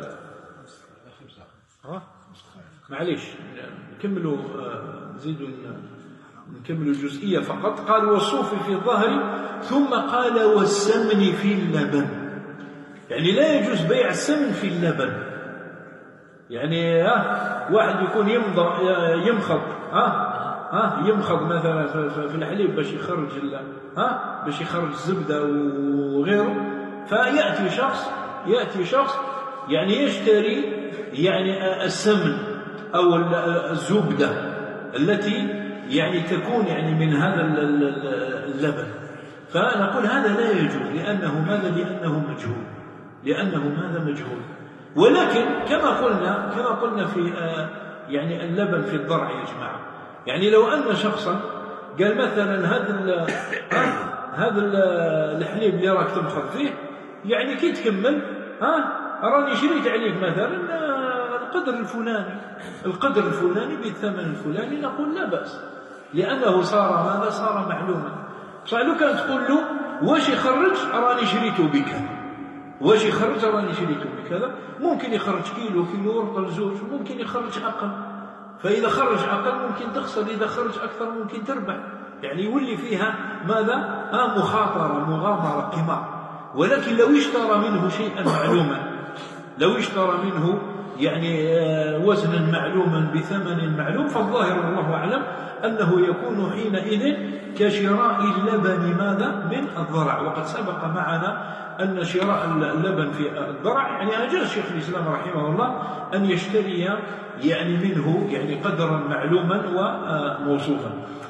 Speaker 1: ها معليش نكملوا، نزيدوا نكملوا الجزئية فقط. قال والصوف في الظهر، ثم قال والسمن في اللبن، يعني لا يجوز بيع السمن في اللبن. يعني ها واحد يكون يمضغ يمخض ها ها يمخض مثلا في الحليب باش يخرج ها باش يخرج الزبدة وغيره، فيأتي شخص يأتي شخص يعني يشتري يعني السمن أو الزبدة التي يعني تكون يعني من هذا اللبن، فنقول هذا لا يجوز، لأنه ماذا؟ لأنه مجهول، لأنه ماذا؟ مجهول. ولكن كما قلنا كما قلنا في يعني اللبن في الضرع يا جماعة، يعني لو أن شخصا قال مثلا هذا هذا الحليب اللي راك تمخض فيه يعني كي تكمل ها راني شريت عليك مثلا القدر الفلاني القدر الفلاني بالثمن الفلاني، نقول لا بأس، لأنه صار ماذا؟ صار معلوما. صح لو كان تقول له واش يخرج راني شريته بكذا، واش يخرج راني شريته بكذا، ممكن يخرج كيلو كيلو ورطل زوج، ممكن يخرج أقل، فإذا خرج أقل ممكن تخسر، إذا خرج أكثر ممكن تربح، يعني يولي فيها ماذا؟ آه مخاطرة مغامرة قمار. ولكن لو اشترى منه شيئا معلوما، لو اشترى منه يعني وزنا معلوما بثمن معلوم، فالظاهر والله أعلم أنه يكون حينئذ كشراء اللبن ماذا من الضرع. وقد سبق معنا أن شراء اللبن في الضرع يعني أجاز شيخ الإسلام رحمه الله أن يشتري يعني منه يعني قدرا معلوما وموصوفا.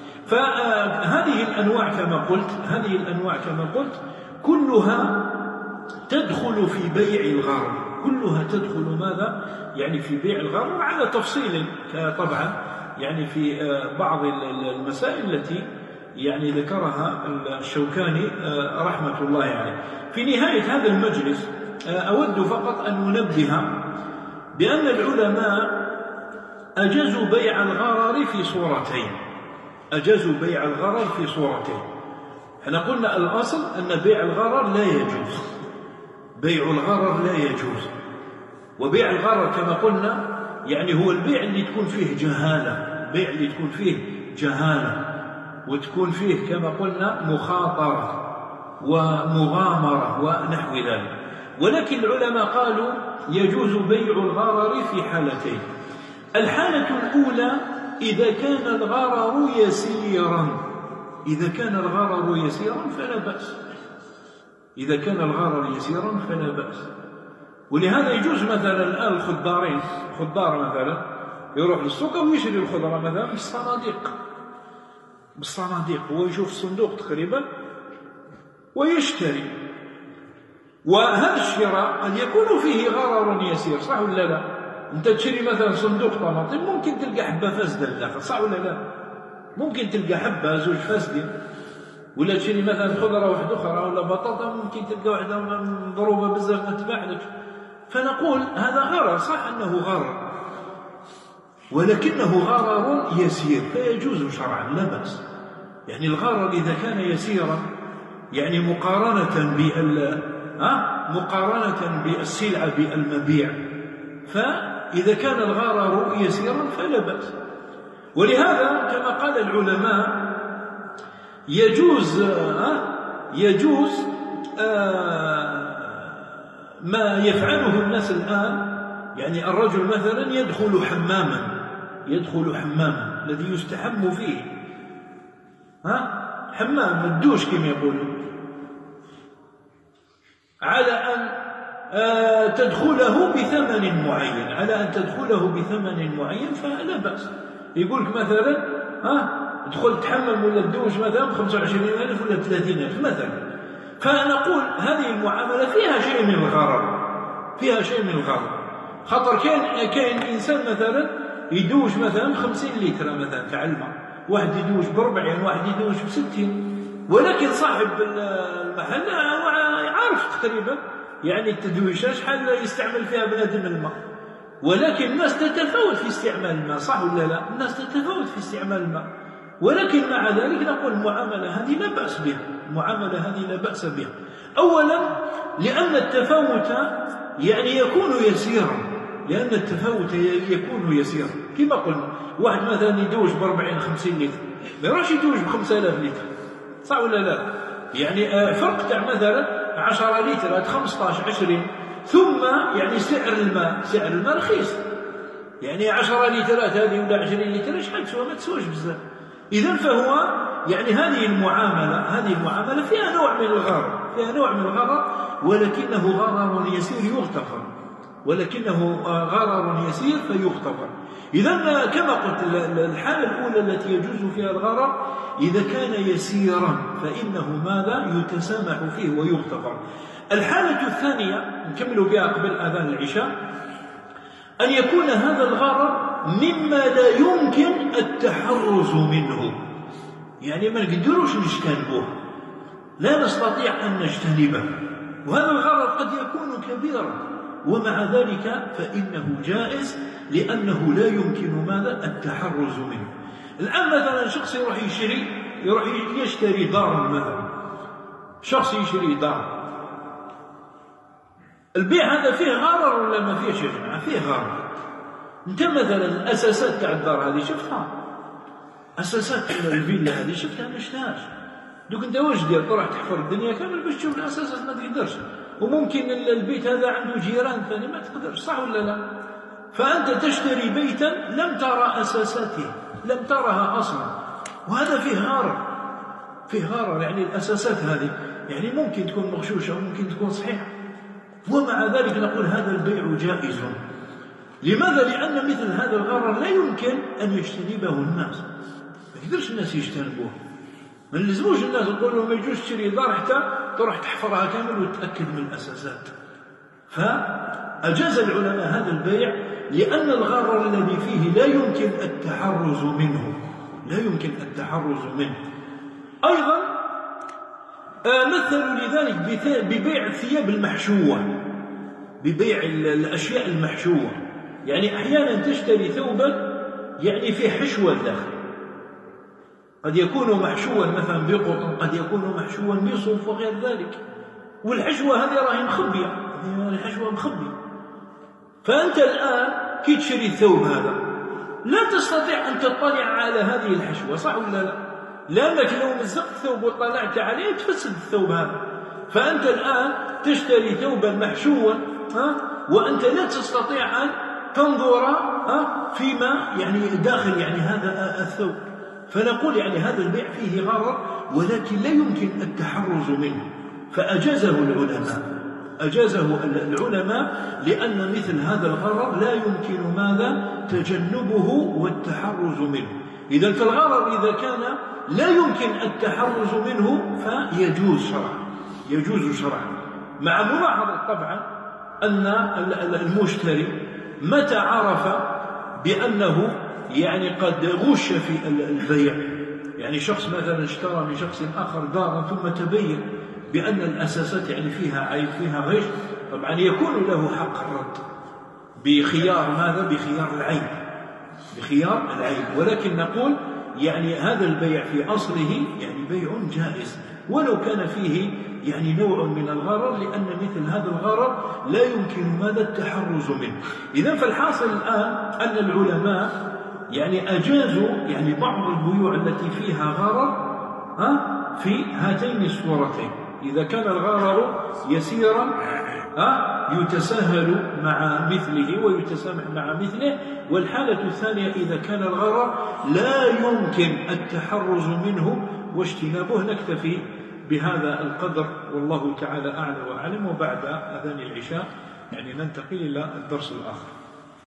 Speaker 1: فهذه الأنواع كما قلت هذه الأنواع كما قلت كلها تدخل في بيع الغرر، كلها تدخل ماذا يعني في بيع الغرر على تفصيل طبعا يعني في بعض المسائل التي يعني ذكرها الشوكاني رحمة الله عليه. في نهاية هذا المجلس أود فقط أن ننبه بأن العلماء أجازوا بيع الغرر في صورتين، أجازوا بيع الغرر في صورتين. احنا قلنا الأصل أن بيع الغرر لا يجوز، بيع الغرر لا يجوز. وبيع الغرر كما قلنا يعني هو البيع اللي تكون فيه جهالة، بيع اللي تكون فيه جهالة وتكون فيه كما قلنا مخاطرة ومغامرة ونحو ذلك. ولكن العلماء قالوا يجوز بيع الغرر في حالتين. الحالة الأولى إذا كان الغرر يسيرا، إذا كان الغرر يسيرا فلا بأس، إذا كان الغرر يسيرا فلا بأس. ولهذا يجوز مثلا الآن الخضارين، خضار مثلا يروح للسوق ويشري الخضرة مثلا بالصناديق، بالصناديق هو يشوف الصندوق تقريبا ويشتري. وهذا الشراء قد يكون فيه غرر يسير، صح ولا لا؟ أنت تشتري مثلا صندوق طماطم ممكن تلقى حبة فاسدة للداخل، صح ولا لا؟ ممكن تلقى حبة زوج فاسدين. ولا تشتري مثلا خضرة واحدة أخرى ولا بطاطا ممكن تلقى واحدة مضروبة بزاف ما تباع لك. فنقول هذا غرر، صح أنه غرر ولكنه غرر يسير فيجوز شرعا لا بأس. يعني الغرر إذا كان يسيرا يعني مقارنة بال ها مقارنة بالسلعة بالمبيع، فإذا كان الغرر يسيرا فلا بأس. ولهذا كما قال العلماء يجوز ها يجوز آه ما يفعله الناس الآن. يعني الرجل مثلا يدخل حماما، يدخل حماما الذي يستحم فيه، ها حمام الدوش كما يقولون، على أن آه تدخله بثمن معين، على أن تدخله بثمن معين فلا بأس. يقول لك مثلا ها ادخل تحمم ولا الدوش مثلا بخمسة وعشرين ألف ولا ثلاثين ألف مثلا. فنقول هذه المعاملة فيها شيء من الغرر، فيها شيء من الغرر. خطر كان كاين إنسان مثلا يدوش مثلا خمسين لتر مثلا تاع الماء، واحد يدوش بربعين واحد يدوش بستين، ولكن صاحب المحل عارف تقريبا يعني التدويشة شحال يستعمل فيها بنادم الماء. ولكن الناس تتفاوت في استعمال الماء، صح ولا لا؟ الناس تتفاوت في استعمال الماء. ولكن مع ذلك نقول المعاملة هذه لا بأس بها، المعاملة هذه لا بأس بها. أولا لأن التفاوت يعني يكون يسيرا، لأن التفاوت يكون يسيرا. كما قلنا واحد مثلا يدوش بأربعين خمسين لتر ما يروحش يدوش بخمسة آلاف لتر، صح ولا لا؟ يعني فرق تاع مثلا عشرة لتر خمسطاش عشرين. ثم يعني سعر الماء، سعر الماء رخيص، يعني عشرة لترات هذه ولا عشرين لتر شحال تسوى؟ ما تسواش بزاف. إذن فهو يعني هذه المعاملة هذه المعاملة فيها نوع من الغرر، فيها نوع من الغرر، ولكنه غرر يسير يغتفر، ولكنه غرر يسير فيغتفر. إذن كما قلت الحالة الأولى التي يجوز فيها الغرر إذا كان يسيرا فإنه ماذا يتسامح فيه ويغتفر. الحالة الثانية نكمل بها قبل أذان العشاء، أن يكون هذا الغرر مما لا يمكن التحرز منه، يعني ما نقدروش نجتنبه، لا نستطيع أن نجتنبه، وهذا الغرر قد يكون كبيرا ومع ذلك فإنه جائز لأنه لا يمكن ماذا التحرز منه. الآن مثلا شخص يروح يشتري يروح يشتري دار مثلا، شخص يشتري دار، البيع هذا فيه غرر ولا ما فيهش يا جماعة؟ فيه غرر. انت مثلا الاساسات تاع الدار هذه شفتها، اساسات الفيلا هذه شفتها ما شفتهاش. دوك انت واش دير؟ تروح تحفر الدنيا كامل باش تشوف الاساسات ما تقدرش، وممكن البيت هذا عنده جيران ثاني ما تقدرش، صح ولا لا؟ فانت تشتري بيتا لم ترى اساساته، لم ترها اصلا، وهذا فيه غرر، فيه غرر. يعني الأساسات هذه يعني ممكن تكون مغشوشة وممكن تكون صحيحة، ومع ذلك نقول هذا البيع جائز. لماذا؟ لأن مثل هذا الغرر لا يمكن أن يجتنبه الناس، ما يقدرش الناس يجتنبوه. ما نلزموش الناس نقول لهم ما يجوش تشري دار حتى تروح تحفرها كامل وتتأكد من الأساسات. فأجاز العلماء هذا البيع لأن الغرر الذي فيه لا يمكن التحرز منه، لا يمكن التحرز منه. أيضا مثلوا لذلك ببيع الثياب المحشوة، ببيع الأشياء المحشوة. يعني أحيانا تشتري ثوبا يعني في حشوة داخل، قد يكون محشوا مثلا بقطن، قد يكون محشوا بصوف وغير ذلك، والحشوة هذه راهي مخبية، هذه الحشوة مخبية. فأنت الآن كي تشري الثوب هذا لا تستطيع أن تطلع على هذه الحشوة، صح ولا لا؟ لأنك لو مزقت ثوب وطلعت عليه تفسد الثوب هذا. فأنت الآن تشتري ثوبا محشوا ها، وأنت لا تستطيع أن تنظر ها فيما يعني داخل يعني هذا الثوب. فنقول يعني هذا البيع فيه غرر ولكن لا يمكن التحرز منه، فأجازه العلماء، أجازه العلماء لأن مثل هذا الغرر لا يمكن ماذا؟ تجنبه والتحرز منه. إذا فالغرر إذا كان لا يمكن التحرز منه فيجوز شرعا، يجوز شرعا، مع ملاحظة طبعا أن المشتري متى عرف بأنه يعني قد غش في البيع، يعني شخص مثلا اشترى من شخص آخر دارا ثم تبين بأن الأساسات يعني فيها عيب فيها غش، طبعا يكون له حق الرد بخيار ماذا؟ بخيار العيب، بخيار العيب. ولكن نقول يعني هذا البيع في أصله يعني بيع جائز ولو كان فيه يعني نوع من الغرر، لأن مثل هذا الغرر لا يمكن ماذا؟ التحرز منه. إذن فالحاصل الآن أن العلماء يعني أجازوا يعني بعض البيوع التي فيها غرر ها في هاتين الصورتين. إذا كان الغرر يسيرا ها يتساهل مع مثله ويتسامح مع مثله، والحالة الثانية إذا كان الغرر لا يمكن التحرز منه واجتنابه. نكتفي بهذا القدر والله تعالى أعلى وأعلم، وبعد أذان العشاء يعني ننتقل إلى الدرس الآخر.